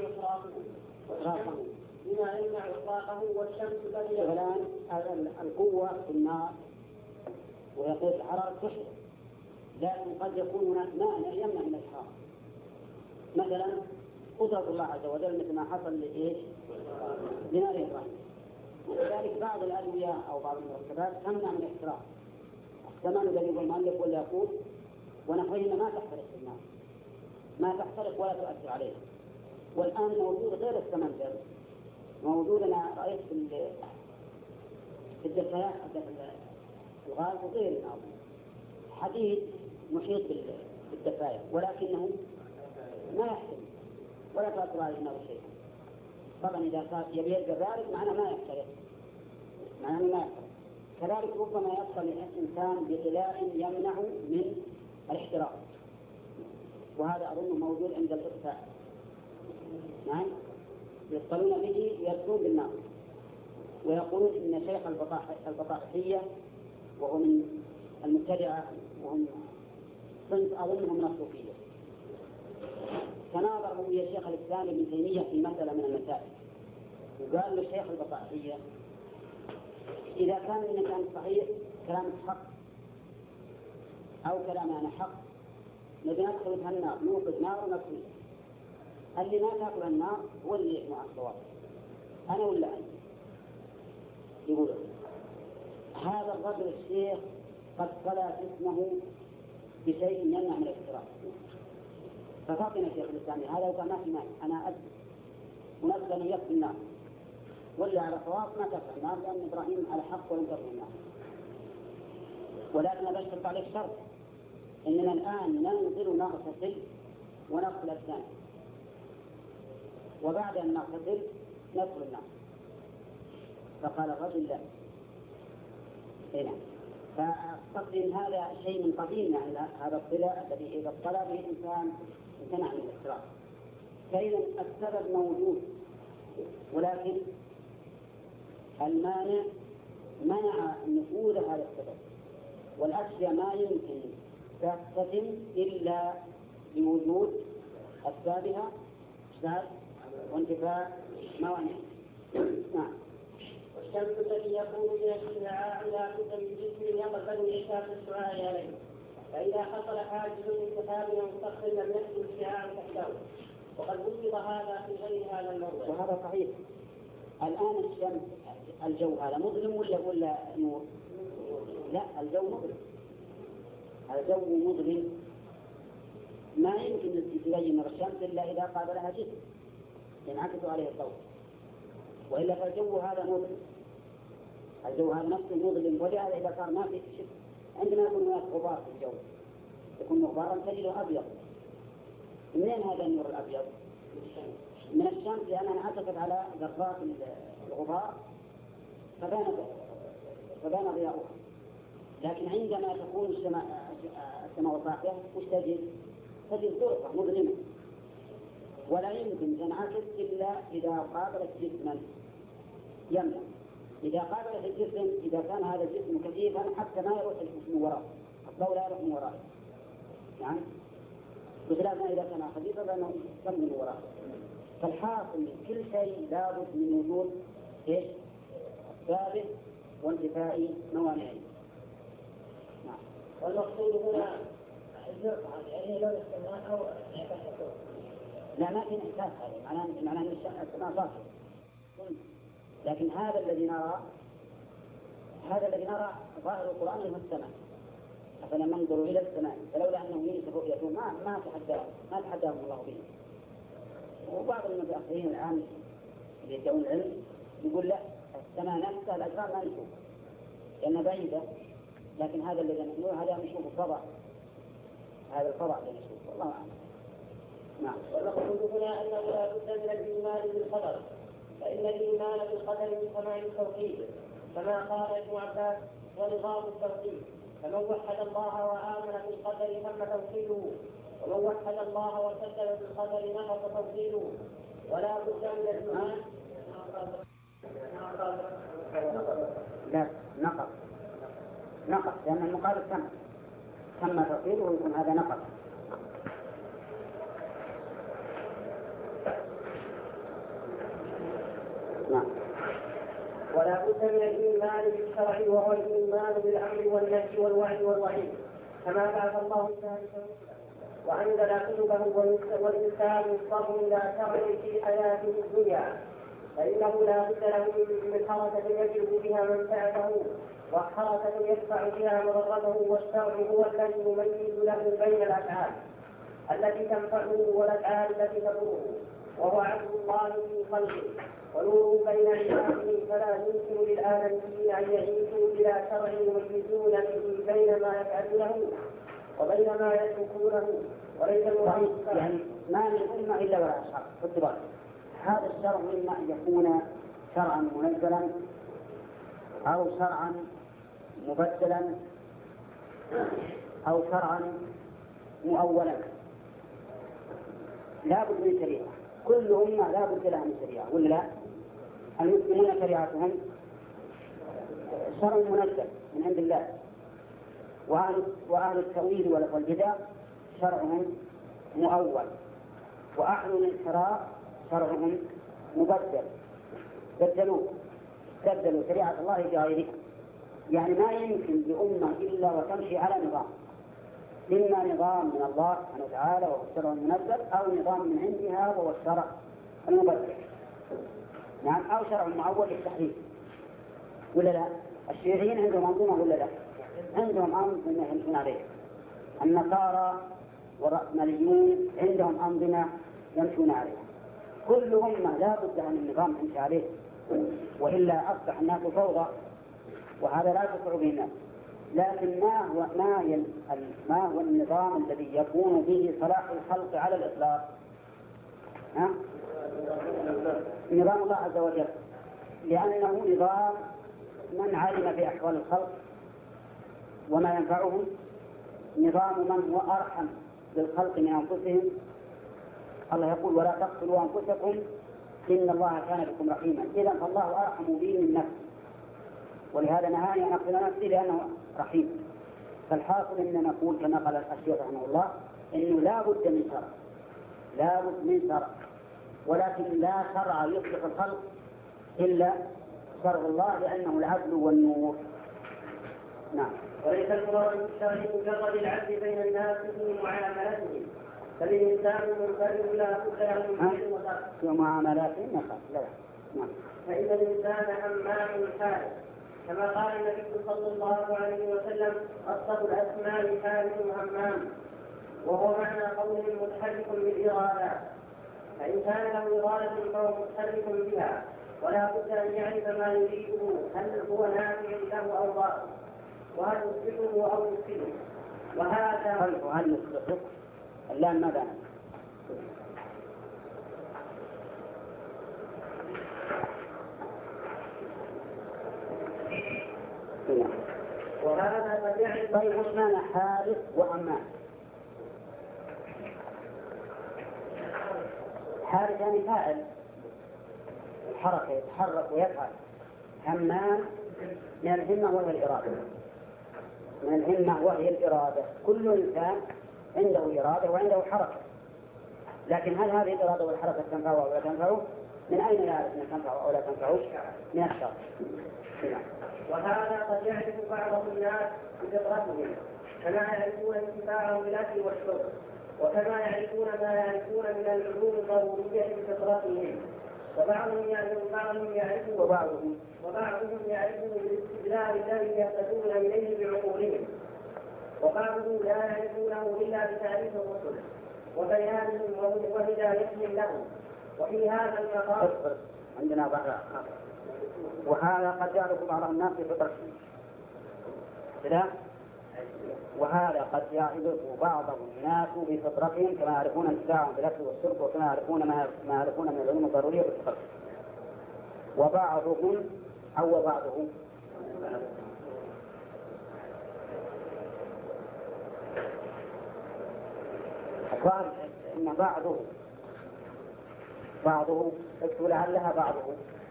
إطلاقه والشمس الذي الآن القوة في النار ويقول الحرارة تحرق، لكن قد يكون هناك مانع يمنع من الحرارة. مثلا قدرة الله عز وجل مثل ما حصل لإيش؟ لنار إبراهيم. ولذلك بعض الأدوية أو بعض المركبات تمنع من الاحتراق. الثمن الذي يقول المؤلف ولا يقول ونحوهما ما تحترق في النار، ما تحترق ولا تؤثر عليه. والآن موجود غير السمندل، موجود أنا رأيت في الدفايات الغاز وغير الأرض حديد محيط بالدفاية، ولكنه ما يحترق ولا تؤثر عليه النار شيء. طبعا إذا صار يبي كذلك معناه ما يحترق، كذلك ربما يصل الإنسان بغلاء يمنع من الاحتراق، وهذا أظن موجود عند الإطفاء. نعم، يصلون به يرسون بالنار. ويقولون إن شيخ البطاحية وهو من المبتدعة وهم صنف أظنهم من الصوفية تناظروا ويا شيخ الإسلام ابن تيمية في مسألة من المسائل، وقال للشيخ البطاحية إذا كان الإنسان صحيح كلامك حق أو كلام أنا حق نبي ندخل في النار، نوقد نار ونطفي. اللي ما تأكل النار هو اللي مع الصواب، أنا ولا أنت؟ يقول هذا الرجل الشيخ قد طلع اسمه بشيء يمنع من الافتراء، ففاطمة شيخ الإسلام هذا وقال ما في مال أنا أدري ونزل يكفي النار، واللي على صواب ما تكفي النار لأن إبراهيم على حق ولم تكفي النار. ولكن بشرط عليه شرط إننا الآن ننزل نغتسل ونغسل الثاني، وبعد أن نغتسل ندخل النار. فقال الرجل لا. هنا فقصد هذا شيء من قديم، يعني هذا الطلاء الذي إذا اطلع به الإنسان امتنع من الاحتراق. فإذا السبب موجود، ولكن المانع منع نفوذ هذا السبب. والأشياء ما يمكن تختتم إلا بوجود أسبابها إشتاد وانتفاع موانع. نعم. والشمس الذي يكون من الشعاع إلى كتب الجسم يقبل إشاف الشعاع عليه، فإذا حصل حاجز انتخاب مستقل لم يحصل الشعاع تحته، وقد وجد هذا في غير هذا الموضع. وهذا صحيح. الآن الشمس الجو هذا مظلم ولا نور؟ لا، الجو مظلم. الجو مظلم ما يمكن أن تبين الشمس إلا إذا قابلها جسم ينعكس عليه الضوء، وإلا فالجو هذا مظلم. الجو هذا نفسه مظلم، ولهذا إذا صار ما في شيء عندما يكون هناك غبار في الجو يكون غبارا تجده أبيض. منين هذا النور الأبيض؟ من الشمس، لأنها انعكست على ذرات الغبار فبان ضياؤها. لكن عندما تكون السماء صافية وش تجد؟ تجد زرقة مظلمة. ولا يمكن تنعكس إلا إذا قابلت جسما يمنع. إذا قابلت الجسم، إذا كان هذا الجسم كثيفا حتى ما يروح الجسم وراءه، الضوء لا يروح من وراءه، يعني بخلاف ما إذا كان خفيفا فإنه يكمل من وراءه. فالحاصل كل شيء لابد من وجود إيش؟ ثابت وانتفاء موانعه. نعم. والمقصود هنا يعني لو السماء أو لا، ما في إحساس هذا، معناه أن السماء صافية. لكن هذا الذي نرى ظاهر القرآن هو السماء. أفلما ننظر إلى السماء فلولا أنه يجب رؤيته ما تحداهم الله به. وبعض المتأخرين الآن اللي يدعون العلم يقول لا، السماء نفسها الأجرام ما نشوف لأنها بعيدة، لكن هذا الذي نقوله هذا نشوف الفضاء، هذا الفضاء الذي نشوفه، والله أعلم. نعم. والمقصود هنا أنه لا بد من الإيمان بالقدر، فإن الإيمان بالقدر من تمام التوحيد، كما قال ابن عباس ونظام التوحيد. فمن وحد الله وآمن بالقدر تم توحيده، ومن وحد الله وكذب بالقدر نقص توحيده. ولا بد من الإيمان. لا، نقص لأن المقابل تم توحيده ويكون هذا نقص. نعم. ولا بد من الإيمان بالشرع، وهو الإيمان بالأمر والنهي والوعد والوعيد، كما بعث الله ذلك وأنزل كتبه، والإنسان مضطر إلى شرع في حياته الدنيا، فإنه لا بد له من حركة يجلب بها منفعته، وحركة يدفع بها مضرته، والشرع هو الذي يميز له بين الأفعال التي تنفعه والأفعال التي تضره، وهو عبد الله في خلقه ونور بين عباده، فلا يمكن للآدميين أن يعيشوا إلى شرع يميزون به بين ما يفعلونه وبين ما يتركونه، وليس يعني ما من أمة إلا ولا شرع. بالضبط هذا الشرع إما أن يكون شرعا منزلا أو شرعا مبدلا أو شرعا مؤولا، لا بد من شريعة. كل أمة لا بد لها من شريعة، ولا لا؟ المسلمون شريعتهم شرع منزل من عند الله، وأهل التأويل والبدع شرعهم مؤول، وأهل الانحراف شرعهم مبدل، بدلوا شريعة الله بغيره. يعني ما يمكن لأمة إلا وتمشي على نظام، إما نظام من الله سبحانه وتعالى وهو الشرع المنزل، أو نظام من عندها وهو الشرع المبدل، نعم، أو شرع معول للتحريف، ولا لا؟ الشيوعيين عندهم أنظمة ولا لا؟ عندهم أنظمة يمشون عليها. النصارى والرأسماليون عندهم أنظمة يمشون عليها. كل أمة لا بد عن النظام يمشي عليه، وإلا أصبح الناس فوضى، وهذا لا يشرع به الناس. لكن ما هو النظام الذي يكون به صلاح الخلق على الإطلاق؟ نظام الله عز وجل، لأنه نظام من علم في أحوال الخلق وما ينفعهم، نظام من هو أرحم بالخلق من أنفسهم. الله يقول ولا تقتلوا أنفسكم إن الله كان بكم رحيما. إذن فالله أرحم بي من نفسي، ولهذا نهاني أن أقتل نفسي لأنه رحيم. فالحاصل أننا نقول كما قال الشيخ رحمه الله إنه لا بد من شرع، ولكن لا شرع يصلح الخلق إلا شرع الله، لأنه العدل والنور. نعم. وليس المراد بالشرع مجرد العدل بين الناس في معاملتهم، فالإنسان منفرد لا بد له من فعل وترك في معاملاتهم. لا. نعم. فإن الإنسان همام حارس، كما قال النبي صلى الله عليه وسلم أصدق الأسماء حارس همام، وهو معنى قول متحرك بالإرادة. فإن كان له إرادة فهو متحرك بها، ولا بد أن يعرف ما يريده، هل هو نافع له أو ضار، وهل يصلحه أو يفسده. وهذا هل يصلحه؟ اللام ماذا؟ وهذا فجعل. طيب وش معنى حارس وهمام؟ حارس يعني فاعل حركة يتحرك ويفعل. همام من الهمة وهي الإرادة، من الهمة وهي الإرادة. كل إنسان عنده إرادة وعنده حركة، لكن هل هذه الإرادة والحركة تنفعه أو لا تنفعه؟ من أين نعرف أن تنفعه أو لا تنفعه؟ من الشرع. وهذا قد يعرف بعض الناس بفطرتهم كما يعرفون انتفاعهم بالاكل والشرب، وكما يعرفون ما يعرفون من العلوم الضروريه بفطرتهم. وبعضهم يعرفه بالاستدلال الذي يهتدون اليه بعقولهم، وبعضهم لا يعرفونه الا بتعريف الرسل وبيانهم وهدايتهم لهم. وفي هذا المقام عندنا بعض وهذا قد يعرف بعض الناس بفطرتهم كذا، وهذا قد يعرف بعض الناس بفطرتهم كما يعرفون انتفاعهم بالاكل والشرب، وكما يعرفون ما يعرفون من العلوم الضروريه بفطرتهم. وبعضهم أو بعضه قال إن بعضه قلت لعلها بعضه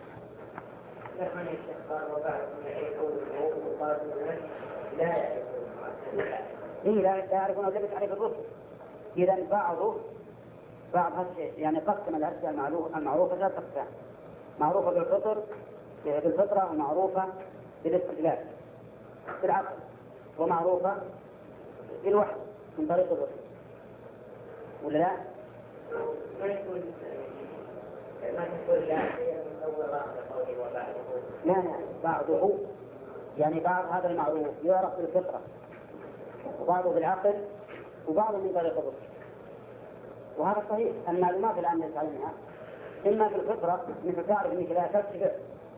لا يعرفون ذلك تعريف الرسل. إذا بعض هالشيء يعني قسم الأشياء المعروفة ثلاث أقسام: معروفة بالفطرة، ومعروفة بالاستدلال بالعقل، ومعروفة بالوحي من طريق الرسل. ولا لا؟ لا بعضه يعني بعض هذا المعروف يعرف بالفطرة، وبعضه بالعقل، وبعضه من طريق الرسل. وهذا صحيح. المعلومات الآن نتعلمها إما بالفطرة مثل تعرف أنك لا تكذب،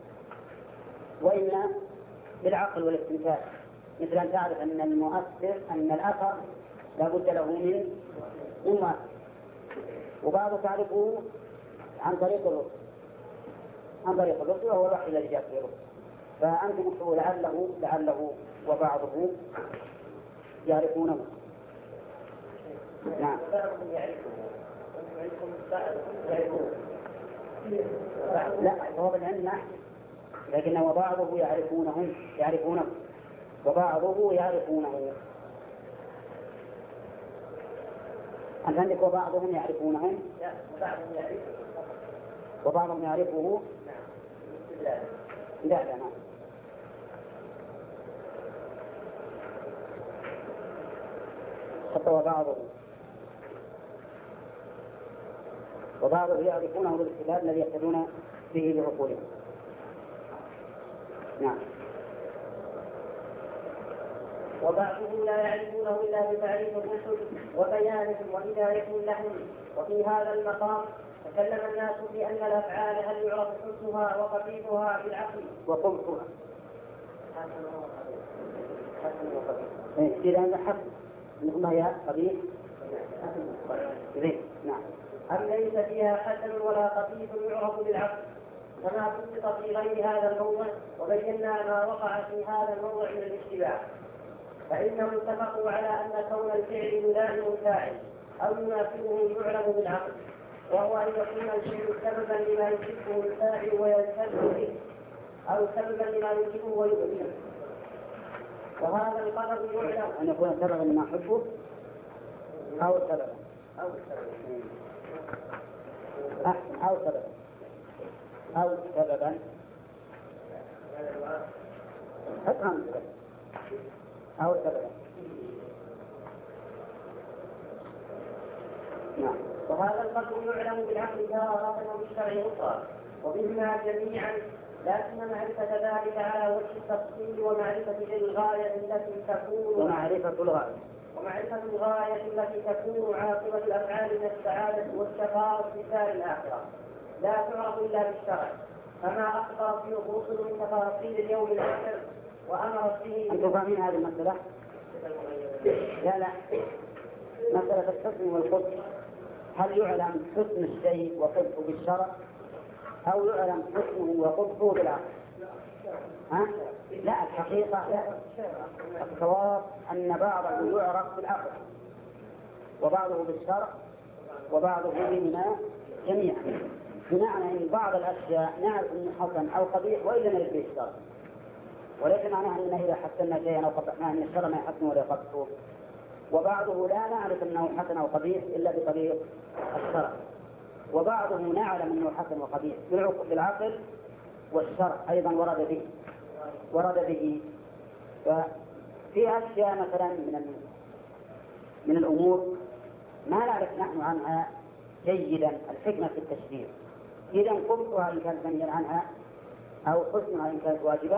وإما بالعقل والاستنتاج مثل أن تعرف أن المؤثر أن الأثر لا بد له من مؤثر. وبعضه تعرفه عن طريق الرسل وهو الوحي الذي جاء في الرسل. فأنتم تقولون لعله وبعضه يعرفونه. نعم. لا هو العلم أحسن، لكن وبعضه يعرفونه وبعضه يعرفونه. أنت عندك وبعضهم يعرفونه وبعضهم يعرفه. لا نعم. وبعضه يعرفونه بالاستدلال الذي يقتدون به بعقولهم. نعم. وبعضهم لا يعرفونه إلا بتعريف الرسل وبيانهم وهدايتهم لهم. وفي هذا المقام تكلم الناس في أن الأفعال هل يعرف حسنها وقبيحها بالعقل وقبحها. إذا أن حسن مثل هي قبيح. نعم. أم ليس فيها حسن ولا قبيح يعرف بالعقل، كما سبق في غير هذا الموضع وبينا ما وقع في هذا الموضع من الاشتباه. فإنهم اتفقوا على أن كون الفعل يلائم الفاعل أو يناسبه يعلم بالعقل، وهو أن يكون الفعل سببا لما يحبه الفاعل ويلتزم به، أو سببا لما يجبه ويؤذيه. وهذا القدر يعلم أن يكون سببا لما يحبه أو سببا أحسن أو سببا أفهم أو سببا. نعم. وهذا القدر يعلم بالعقل تارة وبالشرع أخرى وبهما جميعا، لكن معرفة ذلك على وجه التفصيل ومعرفة الغاية التي تكون عاقبة الأفعال من السعادة والشقاء في دار الآخرة لا تعرف إلا بالشرع، كما أخبر فيه الرسل من تفاصيل اليوم الآخر وأمرت به. أنتم فاهمين هذه المسألة؟ لا مسألة الحسن والقبح هل يعلم حسن الشيء وقبحه بالشرع أو يعلم حسنه وقبحه بالعقل؟ لا الحقيقة لا. الصواب أن بعضه يعرف بالعقل وبعضه بالشرع وبعضه بهما جميعا، بمعنى أن بعض الأشياء نعرف أنه حسن أو قبيح وإلا نرد به الشر، وليس معناه أننا إذا حسنا شيئا أو قبحناه أن الشر ما يحسن ولا يقبحه. وبعضه لا نعرف أنه حسن أو قبيح إلا بطريق الشرع، وبعضه نعلم أنه حسن وقبيح بالعقل، والشرع أيضا ورد به. ففي أشياء مثلا من الأمور ما نعرف نحن عنها جيدا الحكمة في التشريع، إذا قبحها إن كانت منهيا عنها أو حسنها إن كانت واجبة،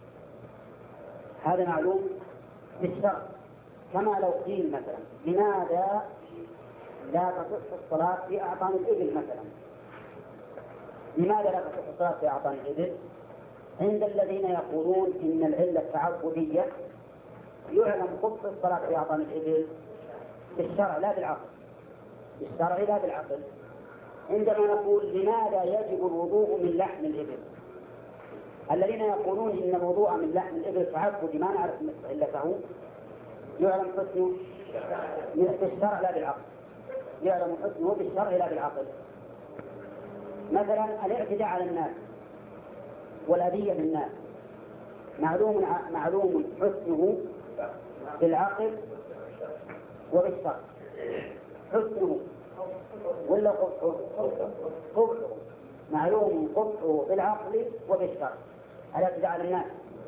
هذا معلوم بالشرع. كما لو قيل مثلا لماذا لا تصح الصلاة في أعطان الإبل مثلا، لماذا لا تصح الصلاة في أعطان الإبل؟ عند الذين يقولون إن العلة التعبدية يعلم قبح الصلاة في أعطان الإبل بالشرع لا بالعقل، بالشرع لا بالعقل. عندما نقول لماذا يجب الوضوء من لحم الإبل، الذين يقولون إن الوضوء من لحم الإبل تعبدي ما نعرف علته، يعلم حسنه بالشرع لا بالعقل، يعلم حسنه بالشرع لا بالعقل. مثلا الاعتداء على الناس والأذية بالناس معلوم حسنه بالعقل وبالشرع، حسنه ولا قبحه معلوم قبحه بالعقل وبالشرع. الاعتداء على الناس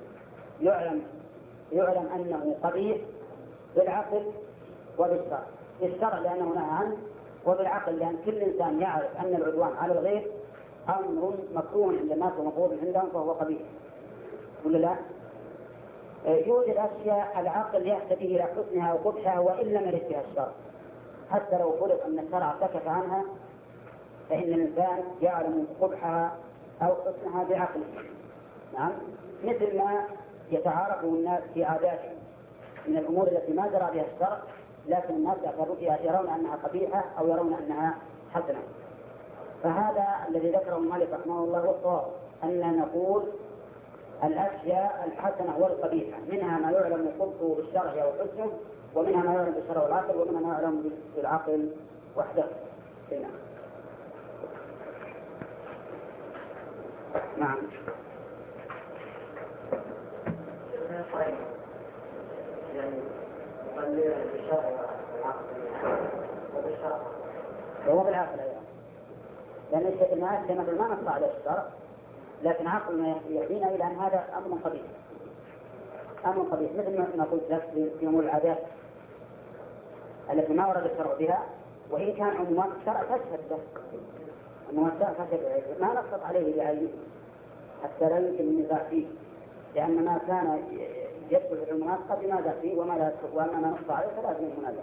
يعلم أنه قبيح بالعقل وبالشرع، بالشرع لأنه نهى عنه، وبالعقل لأن كل إنسان يعرف أن العدوان على الغير أمر مكروه عند الناس ومفروض عندهم فهو قبيح، ولا لا؟ يوجد أشياء العقل يهتدي إلى حسنها وقبحها وإن لم يرد بها الشرع، حتى لو قلت أن الشرع سكت عنها فإن الإنسان يعلم قبحها أو حسنها بعقله. نعم، مثل ما يتعارفه الناس في عاداتهم من الأمور التي ما جرى بها الشرع، لكن الناس يرون أنها قبيحة أو يرون أنها حسنة. فهذا الذي ذكره المؤلف رحمه الله هو الصواب، أننا نقول الأشياء الحسنة والقبيحة منها ما يعلم قبحه بالشرع أو حسنه، ومنها ما يعلم بالشرع والعقل، ومنها ما يعلم بالعقل وحده. نعم. يعني يقلل بالشرع والعقل وبالشرع هو بالعقل أيضا، لأن الشيء مثل ما نص على الشرع، لكن عقلنا يهدينا إلى أن هذا أمر قبيح، مثل ما قلت لك في أمور العادات التي ما ورد الشرع بها، وإن كان عمومات الشرع تشهد به، ما نصت عليه بعينه حتى لا يمكن النزاع فيه، لأن ما كان يدخل في العمومات قد ينازع فيه وما لا يدخل، وأما ما نص عليه فلا يمكن المنازع.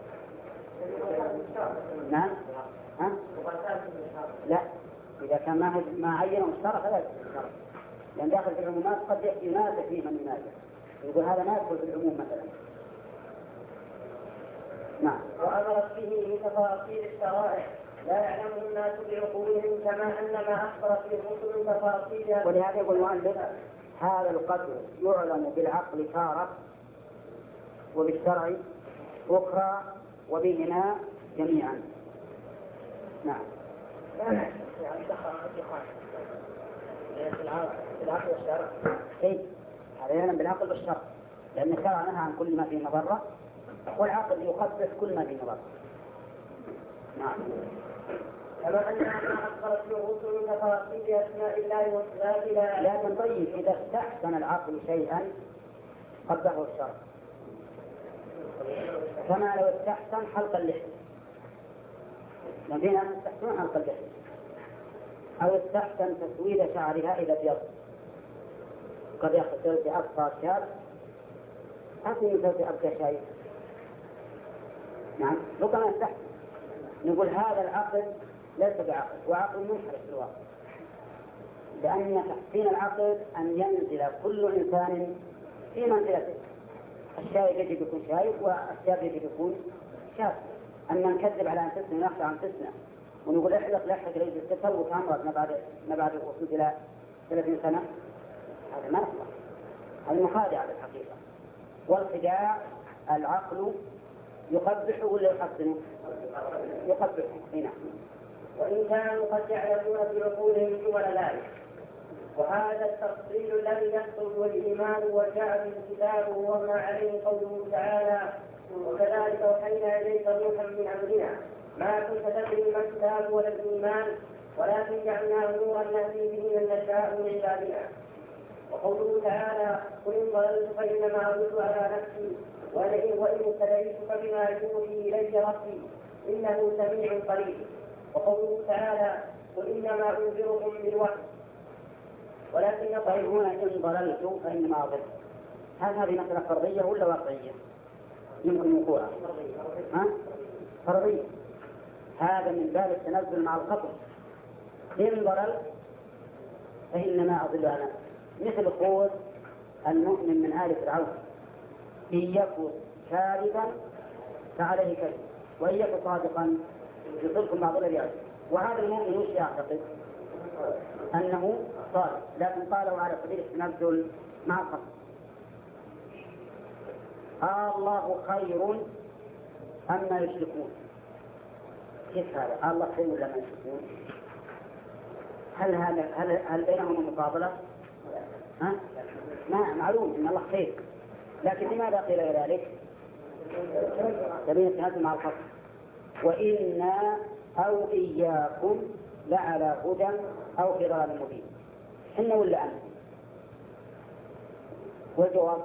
نعم. ها؟ لا، إذا كان ما عينه الشرع فلا يدخل الشرع، لأن داخل في العمومات قد ينازع فيه من ينازع، يقول هذا ما يدخل في العموم مثلا. نعم. وأمرت به بتفاصيل الشرائع لا يعلمه الناس بعقولهم، كما أن ما أخبرت به الرسل تفاصيلها. ولهذا يقول المؤلف هذا القدر يعلم بالعقل تارة وبالشرع أخرى وبهما جميعا. نعم. بالعقل والشرع. هذا يعلم بالعقل والشرع، لأن الشرع نهى عن كل ما فيه مضرة، والعقل يقدس كل ما فيه مضرة. نعم. كما أن ما أخبرت به الرسل تفاصيل أسماء الله وصفاته. لكن طيب إذا استحسن العقل شيئا قبحه الشرع، كما لو استحسن حلق اللحية، الذين يستحسنون حلق اللحية، أو استحسن تسويد شعرها إذا ابيض، قد يقتل في أبقى شاب حسن مثل في أبقى شايب. نعم، ربما استحسن نقول هذا العقل ليس بعقل، وعقل منحرف في الواقع، لأن تحسين العقل أن ينزل كل إنسان في منزلته، الشايب يجب يكون شايب والشاب يجب يكون شاب. أما نكذب على أنفسنا ونخشى عن أنفسنا ونقول احلق ليس التسوق عمرك ما بعد الوصول إلى 30 سنة، هذا ما نصلح، هذا مخادع على الحقيقة. والخداع العقل يقبح ولا يحسنه؟ يقبح. هنا وإن كانوا قد يعلمون في عقولهم جمل ذلك. وهذا التفصيل الذي يحصل هو الإيمان وجاء به الكتاب وما عليه قوله تعالى: وكذلك أوحينا إليك روحا من أمرنا ما كنت تدري ما الكتاب ولا الإيمان ولكن جعلناه نورا نهدي به من نشاء من عبادنا. وقوله تعالى: قل إن ضللت فإنما أضل على نفسي وإن ابتليتك بما يوحي إلي ربي إنه سميع قريب. وقوله تعالى: قل إنما أنذركم بالوحي ولكن طيب هنا إن ضللت فإنما أضل، هل هذه مسألة فرضية ولا واقعية؟ يمكن وقوعها فرضية. هذا من باب التنزل مع الخطر. إن ضللت فإنما أضل على نفسي، مثل قول المؤمن من آل فرعون: إن يكن كاذبا فعليه كذب وإن يكن صادقا يصلكم بعض الرياض. وهذا المؤمن وش يعتقد؟ أنه صادق، لكن قالوا على سبيل التنزل مع الخطر. الله خير أما يشركون. كيف هذا؟ الله خير ولا ما يشركون؟ هل بينهم مقابلة؟ معلوم أن الله خير، لكن لماذا قيل ذلك؟ سبيل التنزل مع الخطر. وإنا أو إياكم لعلى هدى أو في ضلال مبين. إن ولا أنت؟ والجواب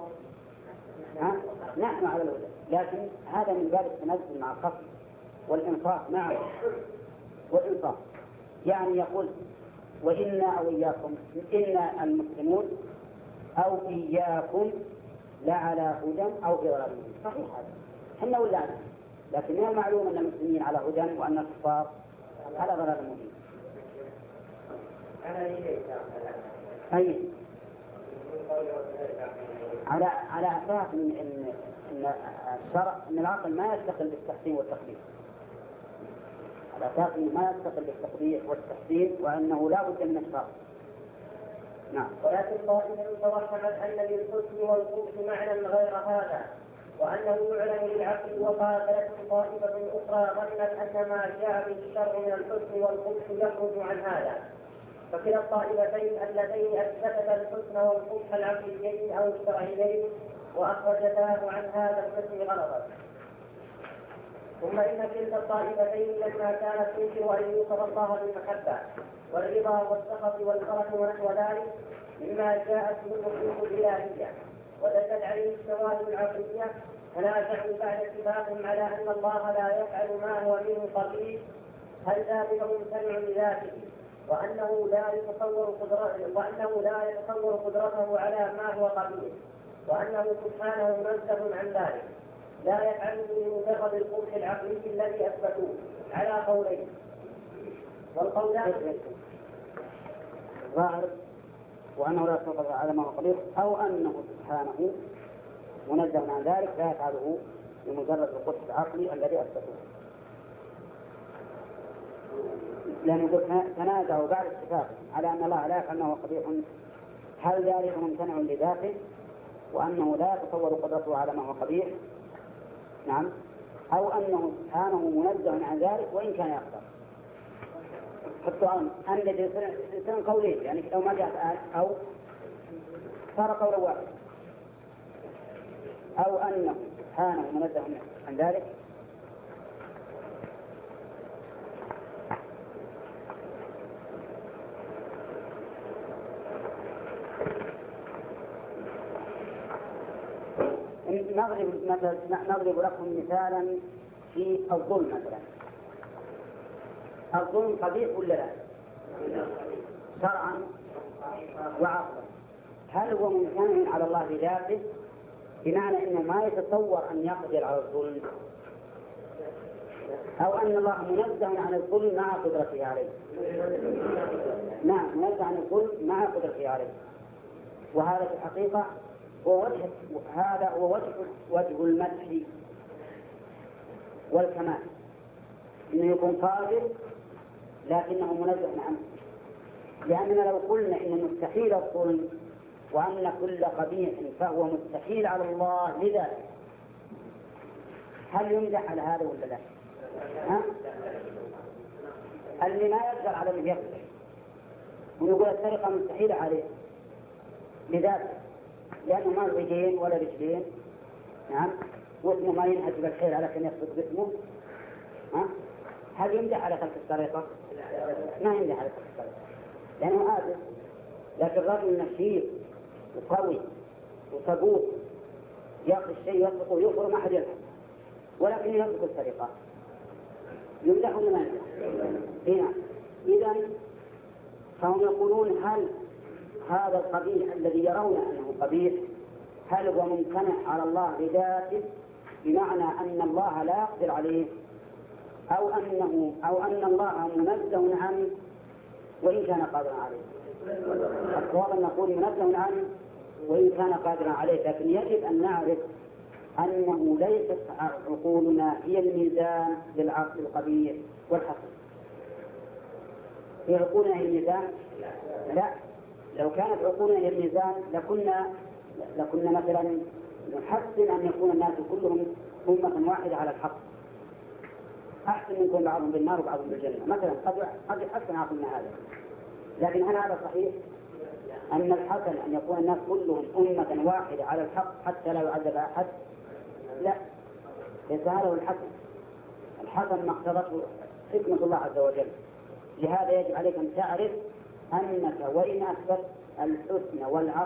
نحن على الهدى، لكن هذا من باب التنزل مع الخصم والإنصاف معه. والإنصاف يعني يقول: وإنا أو إياكم، إنا المسلمون أو إياكم لعلى هدى أو في ضلال مبين. صحيح هذا، إن ولا أنت، لكن من المعلوم أن المسلمين على هدى وأن الكفار على ضلال مبين. أي على أساس إن الشرع أن العقل ما يستقل بالتحسين والتقبيح، على أساس أنه ما يستقل بالتقبيح والتحسين وأنه لا بد من الشرع. نعم. ولكن طائفة توهمت أن للحسن والقبح معنى غير هذا وأنه يعلم بالعقل، وقاتلت طائفة أخرى ظنت أن ما جاء به الشرع من الحسن والقبح يخرج عن هذا. فكلا الطائفتين اللذين أثبتا الحسن والقبح العقليين أو الشرعيين وأخرجتاه عن هذا الحسن غلطا. ثم إن تلك الطائفتين لما كانت تنكر أن يوصف الله بالمحبة والرضا والسخط والكرم ونحو ذلك مما جاءت به النصوص الإلهية ودلت عليه الشواهد العقلية، تنازعوا بعد اتفاقهم على أن الله لا يفعل ما هو منه قبيح، هل ذلك ممتنع لذاته وأنه لا يتصور قدرته على ما هو قبيح، وأنه سبحانه منزه عن ذلك لا يفعله بمجرد القبح العقلي الذي أثبتوه على قولين. والقولان ظاهر وأنه لا يتصور على ما هو قبيح، أو أنه سبحانه منزه عن ذلك لا يفعله بمجرد القبح العقلي الذي أثبتوه. لأنه تنازعوا بعد اتفاق على أن الله لا يفعل ما هو قبيح، هل ذلك ممتنع لذاته وأنه لا يتصور قدرته على ما هو قبيح؟ نعم. أو أنه سبحانه منزه عن ذلك وإن كان يقدر. فالسؤال أن الإنسان قولين، يعني لو ما جاءت آية أو صار قولا واحد، أو أنه سبحانه منزه عن ذلك نضرب لكم مثالا في الظلم. مثلا الظلم قبيح ولا لا؟ شرعا وعقلا. هل هو ممتنع على الله بذاته بمعنى أنه ما يتصور أن يقدر على الظلم، أو أن الله منزه عن الظلم مع قدرته عليه؟ نعم، منزه عن الظلم مع قدرته عليه. وهذا في الحقيقة هذا هو وجه المدح والكمال، إنه يكون قادر لكنه منزه عنه. لأننا لو قلنا إن مستحيل الظلم وأن كل قبيح فهو مستحيل على الله لذلك، هل يمدح على هذا ولا لا؟ اللي ما يقدر على أن يقدر ونقول السرقة مستحيلة عليه لذاته لأنه ما له يدين ولا رجلين، نعم، واسمه ما ينهج بالخير على كان يقصد باسمه، هل يمدح على خلق السرقة؟ ما يمدح على خلق السرقة لأنه عاجز. لكن رجل نشيط وقوي وصبور يأخذ الشيء يسرقه ويخبر ما أحد يلحق ولكن يسرق السرقة يمدح ولا ما يمدح؟ هنا إذن فهم يقولون هل هذا القبيح الذي يرون أنه قبيح هل هو ممتنع على الله بذاته بمعنى أن الله لا يقدر عليه أو أن الله منزه عنه وإن كان قادرا عليه؟ الصواب أن نقول منزه عنه وإن كان قادرا عليه، لكن يجب أن نعرف أنه ليست عقولنا هي الميزان للعقل القبيح والحسن. هي عقولنا هي الميزان؟ لا، لو كانت عقولنا هي الميزان لكنا مثلا نحسن أن يكون الناس كلهم أمة واحدة على الحق، أحسن من يكون بعضهم بالنار وبعضهم بالجنة مثلا، قد يحسن عقلنا هذا. لكن هل هذا صحيح؟ أن الحسن أن يكون الناس كلهم أمة واحدة على الحق حتى لا يعذب أحد؟ لا، ليس هذا هو الحسن. الحسن ما اقتضته حكمة الله عز وجل. لهذا يجب عليك أن تعرف أنك وإن أثبت الحسن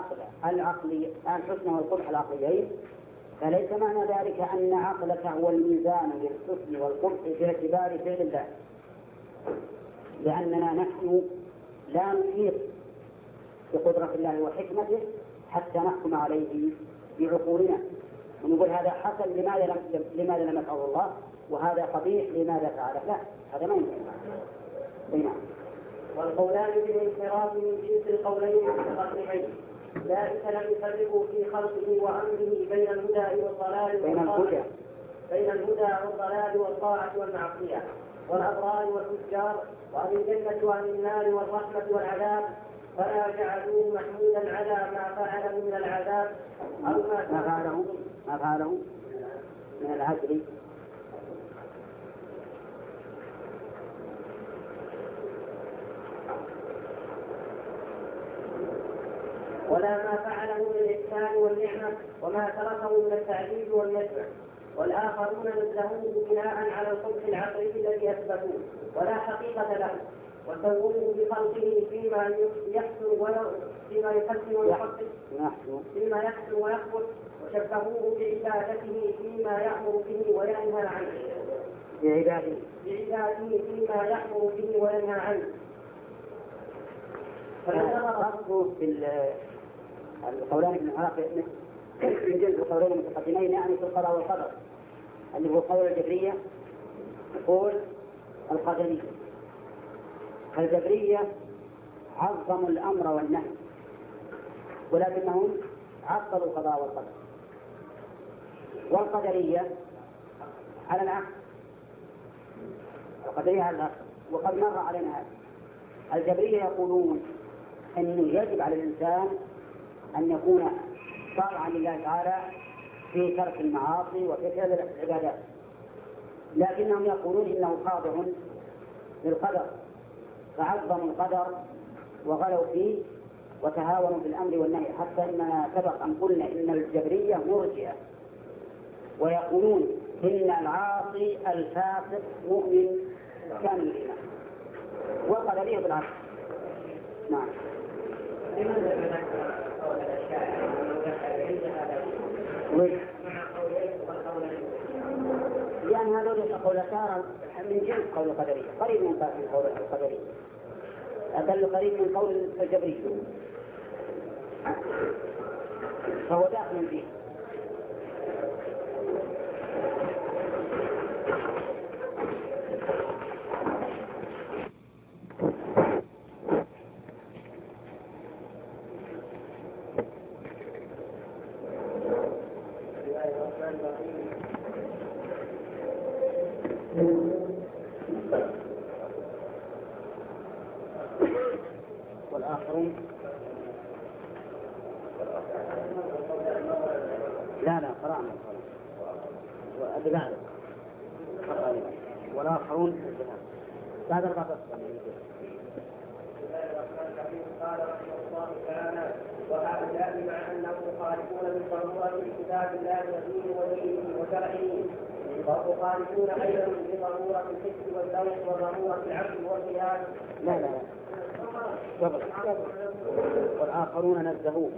والقبح العقليين فليس معنى ذلك أن عقلك هو الميزان للحسن والقبح باعتبار فعل الله، لأننا نحن لا نحيط بقدرة الله وحكمته حتى نحكم عليه بعقولنا ونقول هذا حسن لماذا لم يفعله الله وهذا قبيح لماذا فعله. لا، هذا ما يمكن. والقولان بالانحراف من جنس القولين المتقدمين ذلك لم يفرقوا في خلقه وأمره بين الهدى والضلال والطاعة والمعصية والأبرار والفجار وعن الجنة وعن النار والرحمة والعذاب، فلا جعلوه محمولا على ما فعله من العذاب أو ما فعله من العدل ولا ما فعله من الإحسان والنعمة وما تركه من التعذيب والنجمة. والآخرون نزهوه بناء على القبح العقلي الذي أثبتوه ولا حقيقة له، وسووه بخلقه فيما يحسن ويحبط، وشبهوه بعبادته فيما يأمر به وينهى عنه فيما يأمر به وينهى عنه. فالربط في القولان ابن العراق من جنس القولين المتقدمين يعني في القضاء والقدر اللي هو قول الجبرية وقول القدرية. الجبرية عظموا الأمر والنهي ولكنهم عطلوا القضاء والقدر، والقدرية على العكس، القدرية على العكس وقد مر علينا هذا. الجبرية يقولون أنه يجب على الإنسان أن يكون طاعا لله تعالى في ترك المعاصي وفي فعل العبادات، لكنهم يقولون إنه خاضع للقدر فعظموا القدر وغلوا فيه وتهاونوا بالأمر والنهي، حتى إننا سبق أن قلنا إن الجبرية مرجئة ويقولون إن العاصي الفاسق مؤمن كامل الإيمان، والقدرية بالعكس. نعم. لأن هذول قولتان من جنس قول القدرية، قريب من قول القدرية، أقل قريب من قول الجبرية، فهو داخل فيه. والآخرون لا قرأنا والآخرون بعد 14 سنة. قال رحمه الله تعالى: وهؤلاء مع انهم مخالفون بالضروره لكتاب الله ودينه ودينه وشرعه، ومخالفون ايضا بضروره الحس والذوق وضروره العقل والقياس. لا قبل والآخرون نزهوه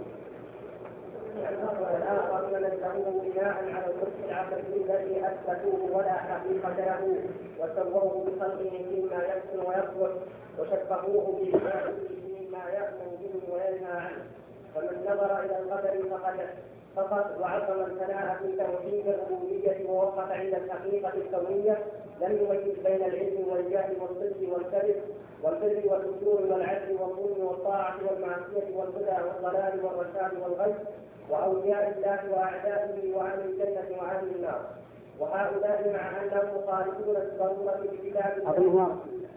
بناء على الحكم العقلي الذي اثبتوه ولا حقيقه له، وسووه بخلقه فيما يحسن ويصلح، وشبهوه بالله فيما يامن به وينهى عنه. فمن نظر الى القدر فقط وعظم الثناء في توحيد الربوبيه ووقف عند الحقيقه الكونيه، لم يميز بين العلم والجهل والصدق والكذب والبر والفجور والعدل والظلم والطاعه والمعصيه والهدى والضلال والرشاد والغي، وأولياء الله وأعدائه وأهل الجنة وأهل النار. وهؤلاء مع أنهم مخالفون الضرورة بكتاب الله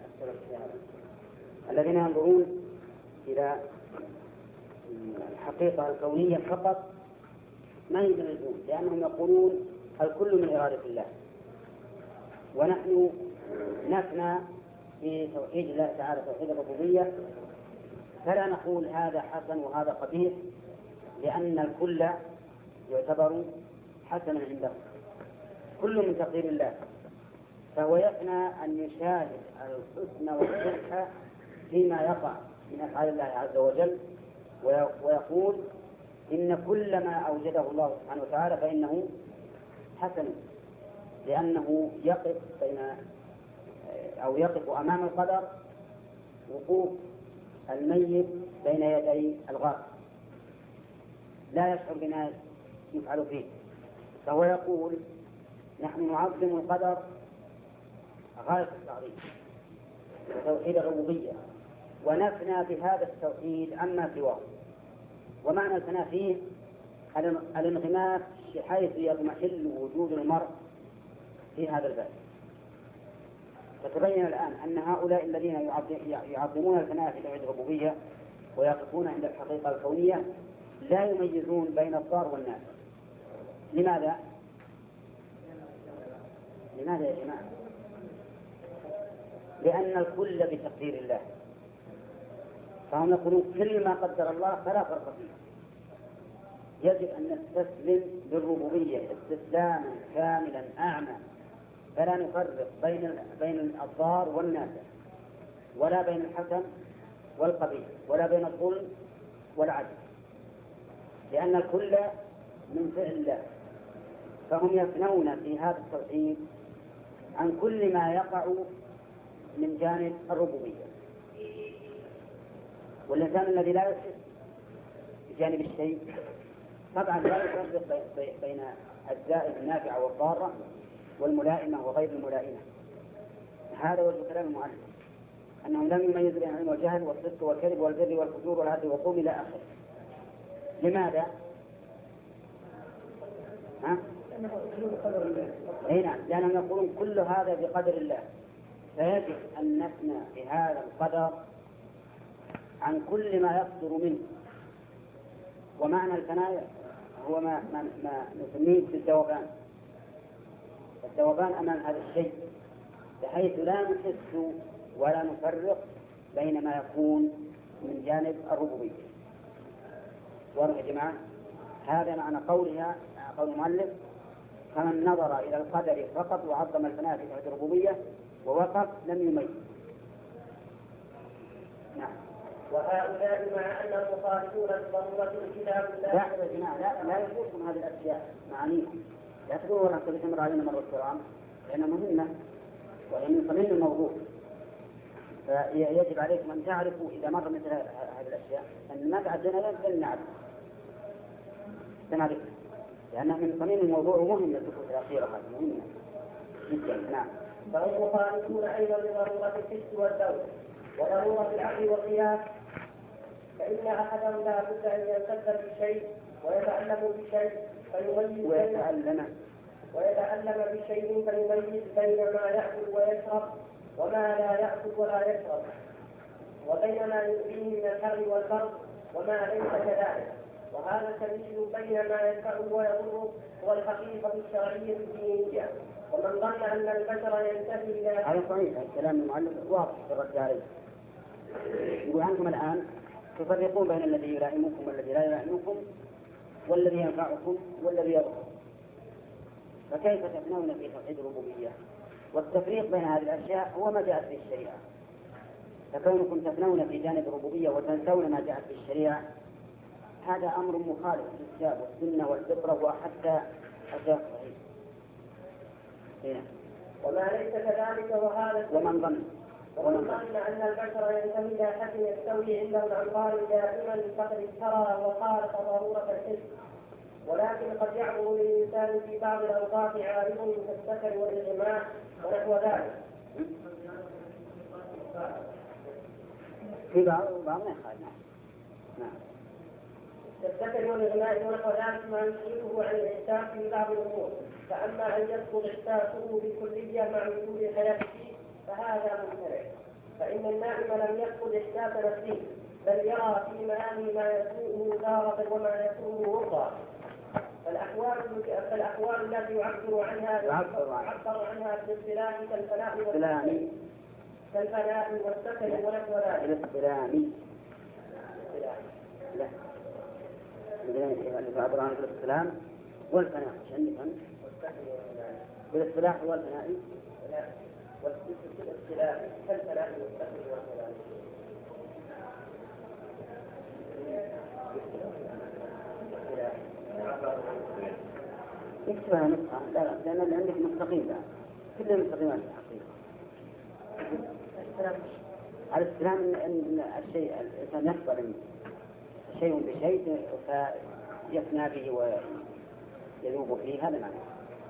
الذين ينظرون إلى الحقيقة الكونية فقط ما يدركون، لأنهم يقولون الكل من إرادة الله، ونحن نفنى في توحيد الله تعالى توحيد الربوبية، فلا نقول هذا حسن وهذا قبيح، لأن الكل يعتبر حسنا عنده، كل من تقدير الله، فهو يفنى أن يشاهد الحسن والصحة فيما يقع من أفعال الله عز وجل، ويقول إن كل ما أوجده الله سبحانه وتعالى فإنه حسن، لأنه يقف أمام القدر وقوف الميت بين يدي الغائب، لا يشعر بما يفعل فيه، فهو يقول نحن نعظم القدر غاية التعظيم توحيد الربوبية، ونفنى بهذا التوحيد عما سواه. ومعنى الفناء فيه الانغماس حيث يضمحل وجود المرء في هذا الباب. فتبين الآن أن هؤلاء الذين يعظمون الفناء في توحيد الربوبية ويقفون عند الحقيقة الكونية لا يميزون بين الضار والنافع. لماذا؟ لماذا يا جماعة؟ لأن الكل بتقدير الله، فهم يقولون كل ما قدر الله فلا فرق فيه، يجب أن نستسلم بالربوبية استسلاما كاملا أعمى، فلا نفرق بين الضار والنافع، ولا بين الحسن والقبيح، ولا بين الظلم والعدل، لأن الكل من فعل الله. فهم يفنون في هذا التوحيد عن كل ما يقع من جانب الربوبية. والإنسان الذي لا يحس بجانب الشيء طبعا لا يفرق بين أجزاء النافعة والضارة والملائمة وغير الملائمة. هذا وجه كلام المؤلف، أنهم لم يميزوا بين العلم والجهل والصدق والكذب والبر والفجور والعدل والظلم إلى آخره. لماذا؟ نعم، لأنهم يقولون كل هذا بقدر الله، فيجب أن نفنى بهذا القدر عن كل ما يصدر منه. ومعنى الفناء هو ما نسميه بالذوبان، الذوبان أمام هذا الشيء، بحيث لا نحس ولا نفرق بين ما يكون من جانب الربوبية. واضح يا جماعة؟ هذا معنى قولها، قول المؤلف: فمن نظر إلى القدر فقط وعظم الفناء في توحيد الربوبية ووقف لم يميز. نعم. وهؤلاء مع أنهم مخالفون بضرورة الكتاب لا يا جماعة، لا يفوتكم هذه الأشياء معانيها، لا تقولوا ولا تبتمر علينا مرة الكرام، لأنها مهمة وهي من صميم الموضوع. فيجب عليكم أن تعرفوا إذا مر مثل هذه الأشياء أن ما تعدنا لن نعرف، لأنها من صميم الموضوع ومهمة الفكرة الأخيرة مهمة جدا. نعم. فهم مخالفون أيضا لضرورة الحس والذوق وضرورة العقل والقياس، فإن أحدهم لا بد أن ينتد بشيء ويتعلم بشيء فيميز بين ما يأكل ويشرب وما لا يأكل ولا يشرب، وبين ما يؤذيه من الحر والبرد وما ليس كذلك، وهذا التمييز بين ما ينفعه ويضره هو الحقيقة الشرعية الدينية. ومن ظن أن البشر ينتهي إلى هذا صحيح، الكلام المعلق واضح في الرد عليه. يقول عنكم الآن تفرقون بين الذي يلائمكم والذي لا يلائمكم، والذي ينفعكم والذي يضركم، فكيف تفنون في توحيد الربوبية؟ والتفريق بين هذه الأشياء هو ما جاءت في الشريعة، فكونكم تفنون في جانب الربوبية وتنسون ما جاءت في الشريعة هذا أمر مخالف للكتاب والسنة والفطرة وحتى الشرع الصحيح. وما ليس كذلك وهذا ومن ظن أن البشر ينتهي إلى حد يستوي عنده الأنظار دائما فقد اشترى وخالف ضرورة الحس، ولكن قد يعبر للإنسان في بعض الأوقات عارض كالسكر والإغماء ونحو ذلك. في بعض ما يخالف. نعم. كالسكر والإغماء ونحو ذلك ما يشغله عن الإحساس في بعض الأمور، فأما أن يسقط إحساسه بالكلية مع وجود حياته فهذا ممتنع، فإن النائم لم يفقد إحساس نفسه، بل يرى في منامه ما يسوءه تارة وما يسوءه أخرى. فالأحوال التي يعبر عنها بالاصطلاح كالفناء والسكن ونحو ذلك. اللي تعبر عن الاصطلاح والفناء بالاصطلاح والفناء والاصطلاح كالفناء والسكن ونحو ذلك. يكتبها نسخة، لا لأن اللي عندك مستقيم لا كلها مستقيمات الحقيقة. على السلام أن الشيء الإنسان يقبل شيء بشيء فيفنى به ويذوب فيه، هذا معنى.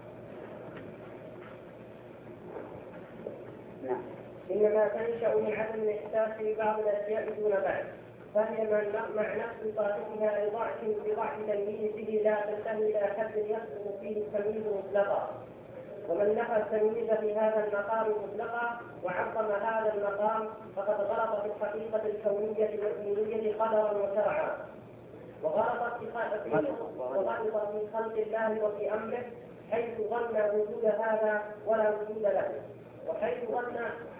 نعم. إنما تنشأ من عدم الإحساس ببعض الأشياء دون بعض، فهي مع نفس صاحبها بضعف تمييزه لا تنتهي إلى حد يحصل فيه التمييز مطلقا. ومن نفى التمييز في هذا المقام مطلقا وعظم هذا المقام فقد غلط في الحقيقة الكونية والدينية قدرا وشرعا، وغلط في خلق الله وفي أمره، حيث ظن وجود هذا ولا وجود له، وحيث ظن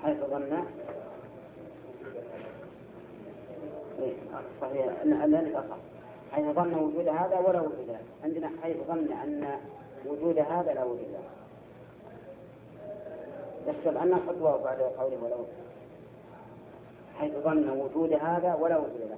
صحيح أن أصح حيث ظن وجود هذا ولا وجود له. عندنا حيث ظن أن وجود هذا لا وجود له، يحسب أن خطوة بعد قوله ولا وجود، حيث ظن وجود هذا ولا وجود له.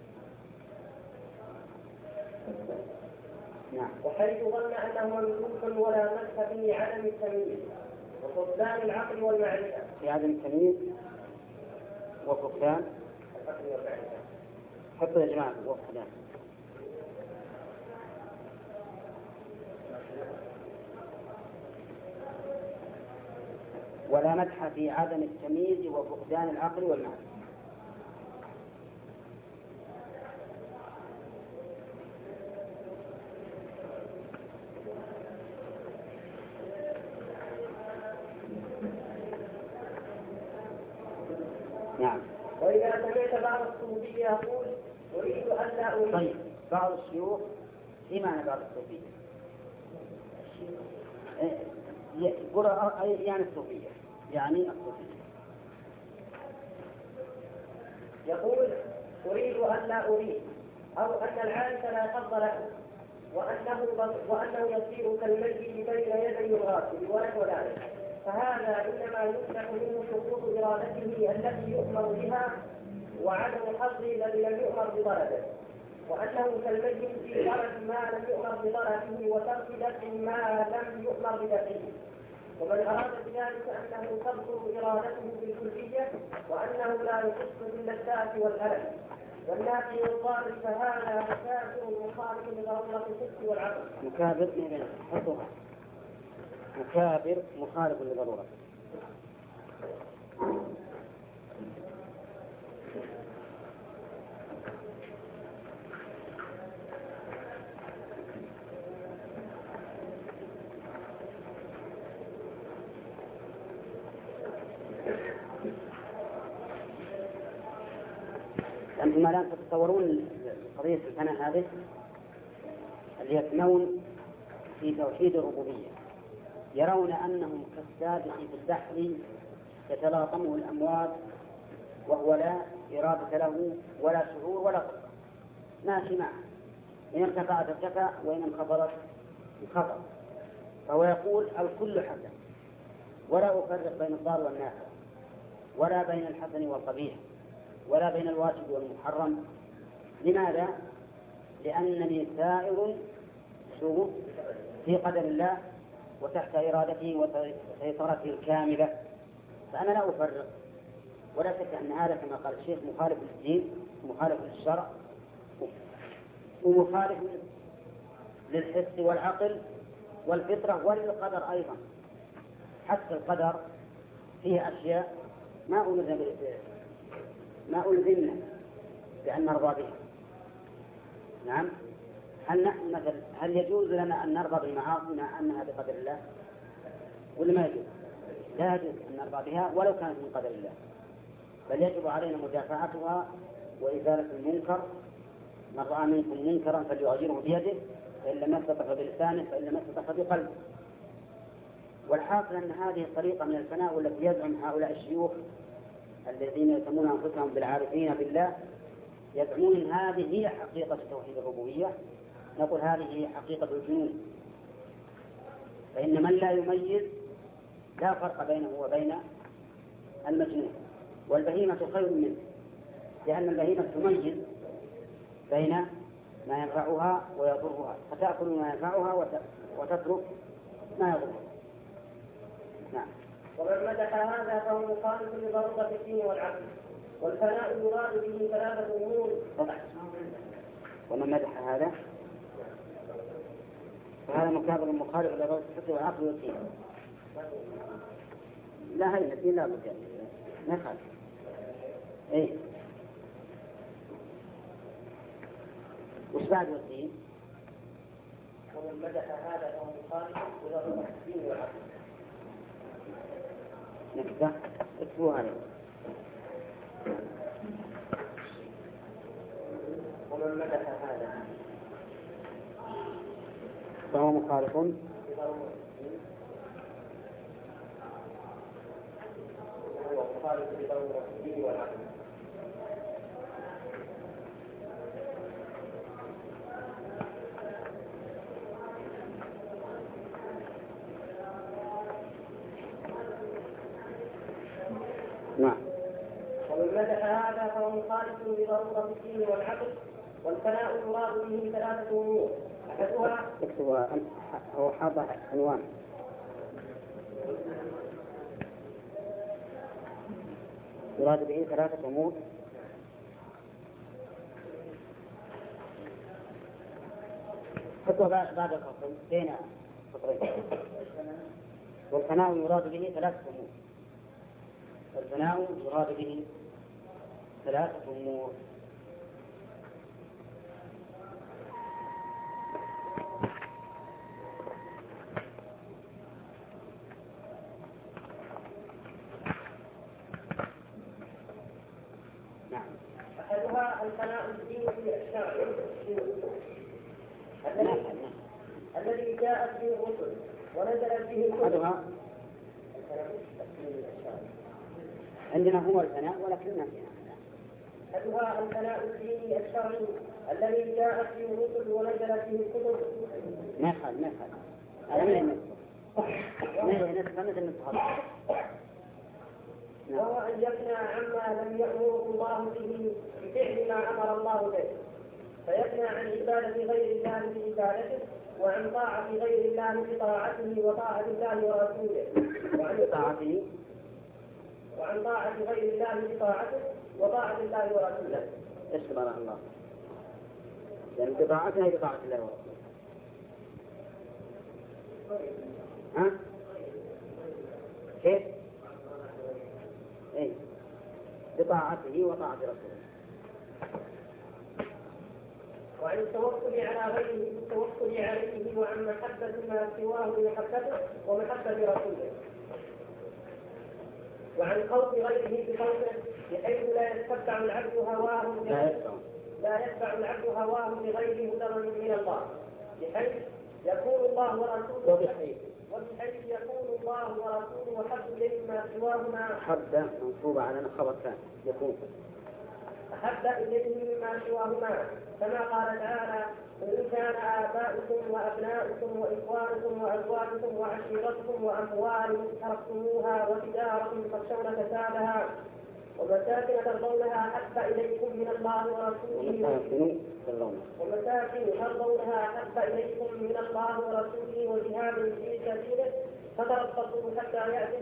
نعم. وحيث ظن أنه مملوك ولا مدح به عدم التمييز وفقدان العقل والمعرفة. في عدم التمييز وفقدان العقل والمعرفة. حتى يا جماعة وفقدان. ولا مدح في عدم التمييز وفقدان العقل والمعرفة. نعم. وإذا سمعت بعض الصوفية يقول أريد أن لا أريد. طيب بعض الشيوخ في معنى بعض الصوفية يقول يعني الصوفية يقول أريد أن لا أريد، أو أن العارف لا حظ له، وأنه يصير كالميت بين يدي الغاسل ونحو ذلك، فهذا إنما يفتح منه شروط إرادته التي يؤمر بها وعدم حظه الذي لم يؤمر بطلبه، وأنه كالميت في طلب ما لم يؤمر بطلبه وترك دفع ما لم يؤمر بدفعه. ومن أراد بذلك أنه تبطل إرادته بالكلية وأنه لا يخص باللذات والألم والنافع والضار، فهذا مكابر مخالف لضرورة الحس والعقل. مكابر مخالف لضرورة. أنتم الآن تتصورون قضية الفناء هذه يفنون في توحيد الربوبية، يرون أنهم كالسابح في البحر تتلاطمه الأمواج وهو لا إرادة له ولا شعور ولا قدرة، ماشي معه، إن ارتفعت ارتفع وإن انخفضت انخفض. فهو يقول الكل حسن، ولا أفرق بين الضار والنافع، ولا بين الحسن والقبيح، ولا بين الواجب والمحرم. لماذا؟ لأنني سائر في قدر الله وتحت إرادته وسيطرته الكاملة، فأنا لا أفرق. ولا شك أن هذا كما قال الشيخ مخالف للدين، مخالف للشرع، ومخالف للحس والعقل والفطرة وللقدر أيضا. حتى القدر فيه أشياء ما ألزمنا بأن نرضى بها. نعم، هل يجوز لنا أن نرضى بالمعاصي مع أنها بقدر الله؟ ولا ما يجوز؟ لا يجوز أن نرضى بها ولو كانت من قدر الله، بل يجب علينا مدافعتها وإزالة المنكر. من رأى منكم منكرا فليغيره بيده، فإن لم يستطع بلسانه، فإن لم يستطع بقلبه. والحاصل أن هذه الطريقة من الفناء والتي يزعم هؤلاء الشيوخ الذين يسمون أنفسهم بالعارفين بالله، يزعمون أن هذه هي حقيقة توحيد الربوبية. نقول هذه هي حقيقة الجنون، فإن من لا يميز لا فرق بينه وبين المجنون. والبهيمة خير منه، لأن البهيمة تميز بين ما ينفعها ويضرها، فتأكل ما ينفعها وتترك ما يضرها. نعم. ومن مدح هذا فهو مخالف لضرورة الدين والعقل، والفناء يراد به ثلاثة أمور. ومن مدح هذا فهذا مكابر مخالف لضرورة الدين والعقل والدين. لا هي الدين لا بد ما يخالف. إيه وش بعد والدين؟ ومن مدح هذا فهو مخالف لضرورة الدين والعقل. نكتة اكتبوها عليه. ومن مدح هذا فهو مخالف لضرورة الدين والعقل. نعم. ومن مدح هذا فهو مخالف لضرورة الدين والعقل، والفناء يراد به ثلاثة أمور. أحدها اكتبها هو حاضر عنوان. يراد به ثلاثة أمور. حطوا بعد الفصل بين فصلين. والفناء يراد به ثلاثة أمور. الفناء يراد به ثلاثة أمور. نعم. أحدها الفناء الديني الشرعي الذي جاءت به الرسل ونزلت به الكتب. عندنا هو الفناء ولكننا أحدها الفناء الديني الشرعي الذي جاءت به الرسل ونزلت به الكتب. ما يخال هذا من وهو أن يقنع عما لم يأمره الله به بفعل ما أمر الله به، فيقنع عن عبادة غير الله بعبادته، وعن طاعة غير الله بطاعته وطاعة الله ورسوله، وعن طاعة غير الله بطاعته وطاعة الله ورسوله. ايش بارك الله؟ يعني بطاعته هي بطاعة الله ورسوله. ها؟ كيف؟ ايه بطاعته وطاعة رسوله. وعن التوكل على غيره بالتوكل عليه، وعن محبة ما سواه بمحبته ومحبة رسوله، وعن خوف غيره بخوفه بحيث لا يتبع العبد هواه لغير هدى من الله، بحيث يكون الله ورسوله وبحيث يكون الله ورسوله أحب إليه مما سواهما. أحب منصوبة على خبر ثاني يكون أحب إليه مما سواهما، كما قال تعالى: وإن كان آباؤكم وأبناؤكم وإخوانكم وأزواجكم وعشيرتكم وأموال اقترفتموها وتجارة تخشون كسادها ومساكن ترضونها أحب إليكم من الله ورسوله وجهاد في سبيله فتربصوا حتى يأتي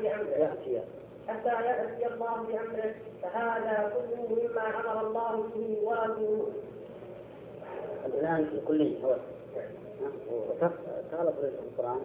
الله بأمره فهذا كله مما أمر الله به ورسوله. الآن في كل هو تغلط القرآن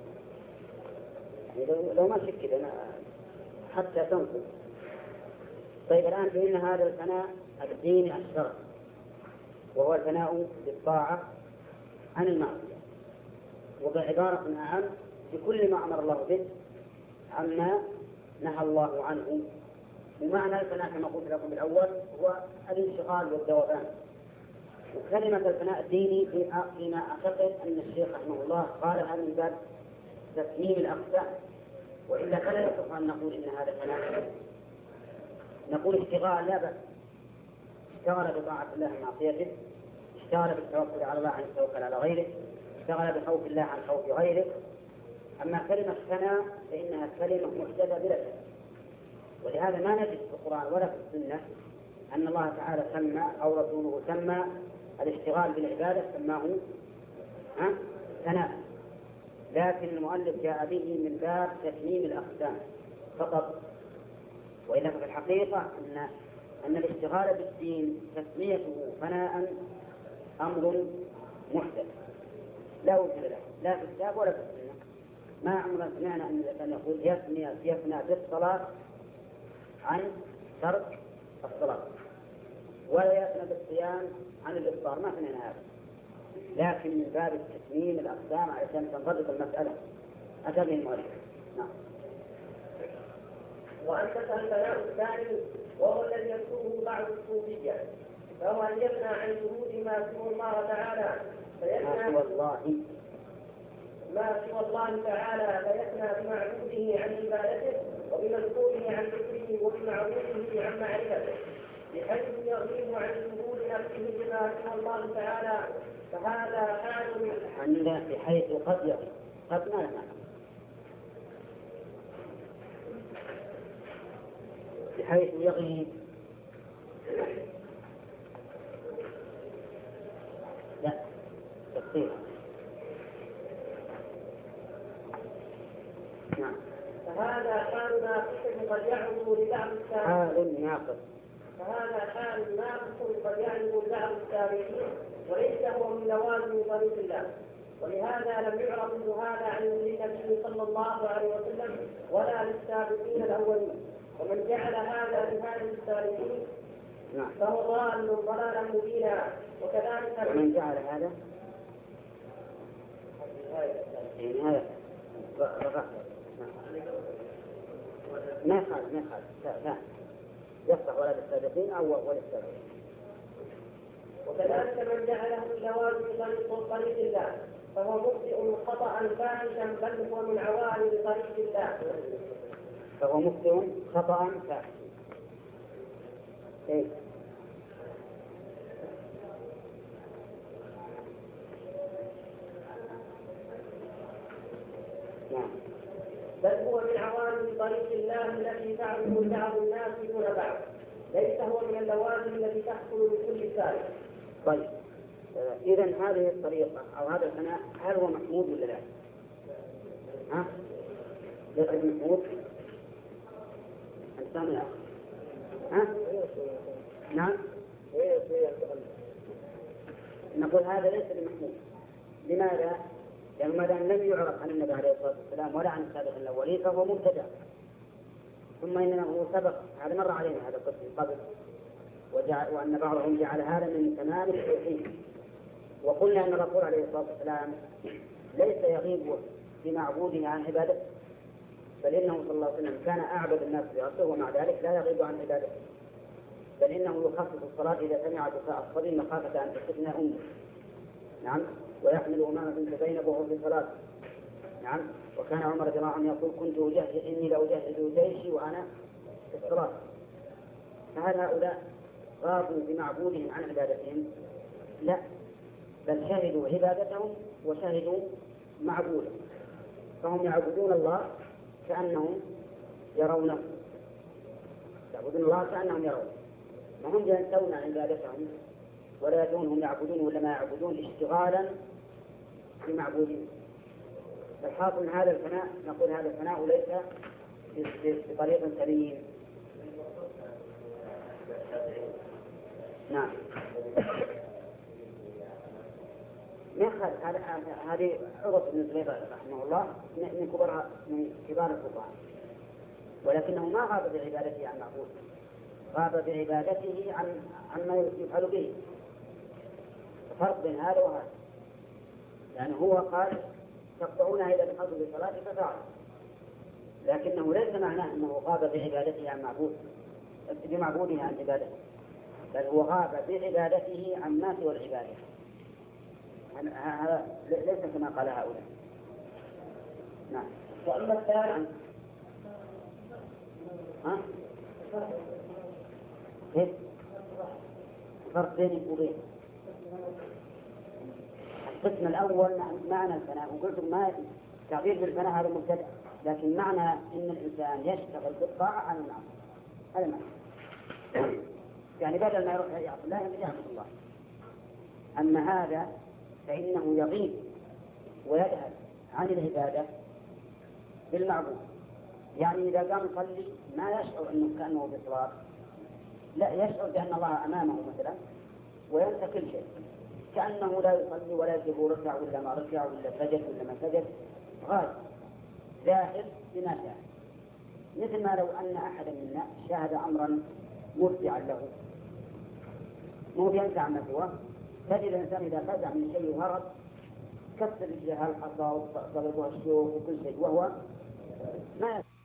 لو ما شك كذا حتى تنقل. طيب الآن فإن هذا الفناء الديني الشرعي وهو الفناء بالطاعة عن المعصية، وبعبارة أعم بكل ما أمر الله به عما نهى الله عنه. بمعنى الفناء كما قلت لكم بالأول هو الانشغال والذوبان. وكلمة الفناء الديني فيما أعتقد أن الشيخ رحمه الله قالها من باب تسميم الأقسام، وإلا فلا يصح أن نقول إن هذا فناء. نقول اشتغال لا بأس، اشتغل بطاعة الله عن معصيته، اشتغل بالتوكل على الله عن التوكل على غيره، اشتغل بخوف الله عن خوف غيره. أما كلمة فناء فإنها كلمة محدثة بلا شك، ولهذا ما نجد في القرآن ولا في السنة أن الله تعالى سمى أو رسوله سمى الاشتغال بالعبادة سماه فناء، لكن المؤلف جاء به من باب تسميم الأقسام فقط. وإلا في الحقيقة أن الاشتغال بالدين تسميته فناء أمر محدث لا وجود له لا في الكتاب ولا في السنة. ما عمرنا سمعنا أن نقول يفنى بالصلاة عن ترك الصلاة، ولا يفنى بالصيام عن الإفطار، ما سمعنا هذا. لكن من باب تسميم الأقسام علشان تنضبط المسألة أتى به المؤلف. نعم. وأنت الفناء الثاني وهو الذي يذكره بعض الصوفية، فهو أن يفنى عن شهود ما سوى الله تعالى فيفنى بمعبوده عن عبادته وبمذكوره عن ذكره وبمعبوده عن معرفته، بحيث يغيب عن شهود نفسه بما سوى الله تعالى. فهذا حال بحيث قد يغيب، قد ما معنى بحيث يغيب لا تفصيل. نعم. فهذا حال ناقص قد يعرض لبعض التابعين وليس هو من لوازم طريق الله، ولهذا لم يعرف هذا عن النبي صلى الله عليه وسلم ولا للسابقين الأولين. ومن جعل هذا لهذه السابقين فهو ضال ضلالا مبينا. وكذلك ومن جعل هذا يعني هذا ما يخالف لا يصلح ولا للسابقين أو وللسابقين. وكذلك من جعله من لوازم طريق الله فهو مخطئ خطأ فاحشا، بل هو من عوالم طريق الله. فهو مخطئ خطأ فاحشا. إيه؟ نعم. بل هو من عوالم طريق الله التي تعرف بعض الناس دون بعض، ليس هو من اللوازم التي تحصل لكل سالك. طيب إذا هذه الطريقة أو هذا الفناء هل هو محمود ولا لا؟ ليس محمود؟ الثاني نعم. نقول هذا ليس بمحمود. لماذا؟ لأنه ما دام لم يعرف عن النبي عليه الصلاة والسلام ولا عن السابق الأولين فهو مبتدع. ثم إنه سبق هذا مر علينا هذا القسم قبل، وأن بعضهم جعل هذا من تمام التوحيد. وقلنا أن الرسول عليه الصلاة والسلام ليس يغيب بمعبوده عن عبادته، بل إنه صلى الله عليه وسلم كان أعبد الناس بربه ومع ذلك لا يغيب عن عبادته، بل إنه يخصص الصلاة إذا سمع بكاء الصبي مخافة أن تفتن أمه. نعم. ويحمل أمامة زينب وهو في صلاة. نعم. وكان عمر رضي الله عنه يقول كنت إني لأجهز جيشي وأنا في الصلاة. فهل هؤلاء غابوا بمعبودهم عن عبادتهم؟ لا، بل شهدوا عبادتهم وشهدوا معبودهم، فهم يعبدون الله كأنهم يرونه، يعبدون الله كأنهم يرونه، وهم ينسون عبادتهم ولا يدونهم يعبدون ولا ما يعبدون اشتغالا بمعبودين. فالحاصل هذا الفناء، نقول هذا الفناء ليس بطريق سليم. نعم. هذه عروة بن الزبير رحمه الله من كبار الفقهاء، ولكنه ما غاب بعبادته عن معبود، غاب بعبادته عما يفعل به. فرق بين هذا وهذا، يعني هو قال تقطعونها إذا دخلتم بالصلاة ففعل، لكنه ليس معناه أنه غاب بعبادته عن معبود بمعبوده عن عبادته، بل هو غاب بعبادته عن ما سوى العبادة. هذا ليس كما قال هؤلاء. نعم. وأما الثاني الفرق بيني وبين القسم الأول معنى الفناء، وقلت ما تعبير بالفناء هذا مبتدأ، لكن معنى أن الإنسان يشتغل بالطاعة عن المعصية، هذا معنى. يعني بدل ما يروح يعصي الله يعبد الله. أما هذا فإنه يغيب ويذهب عن العبادة بالمعبود، يعني إذا قام يصلي ما يشعر أنه كأنه بصلاة، لا، يشعر بأن الله أمامه مثلا وينسى كل شيء، كأنه لا يصلي ولا يجب ركع ولا ما ركع ولا سجد ولا ما سجد، غايب ذاهب بما شاء، مثل ما لو أن أحدا منا شاهد أمرا مفزعا له مو بينسى عما سواه. تجد الإنسان إذا فزع من شيء وهرب كسر رجلها الحصى وضربها الشوك وكل شيء، وهو ما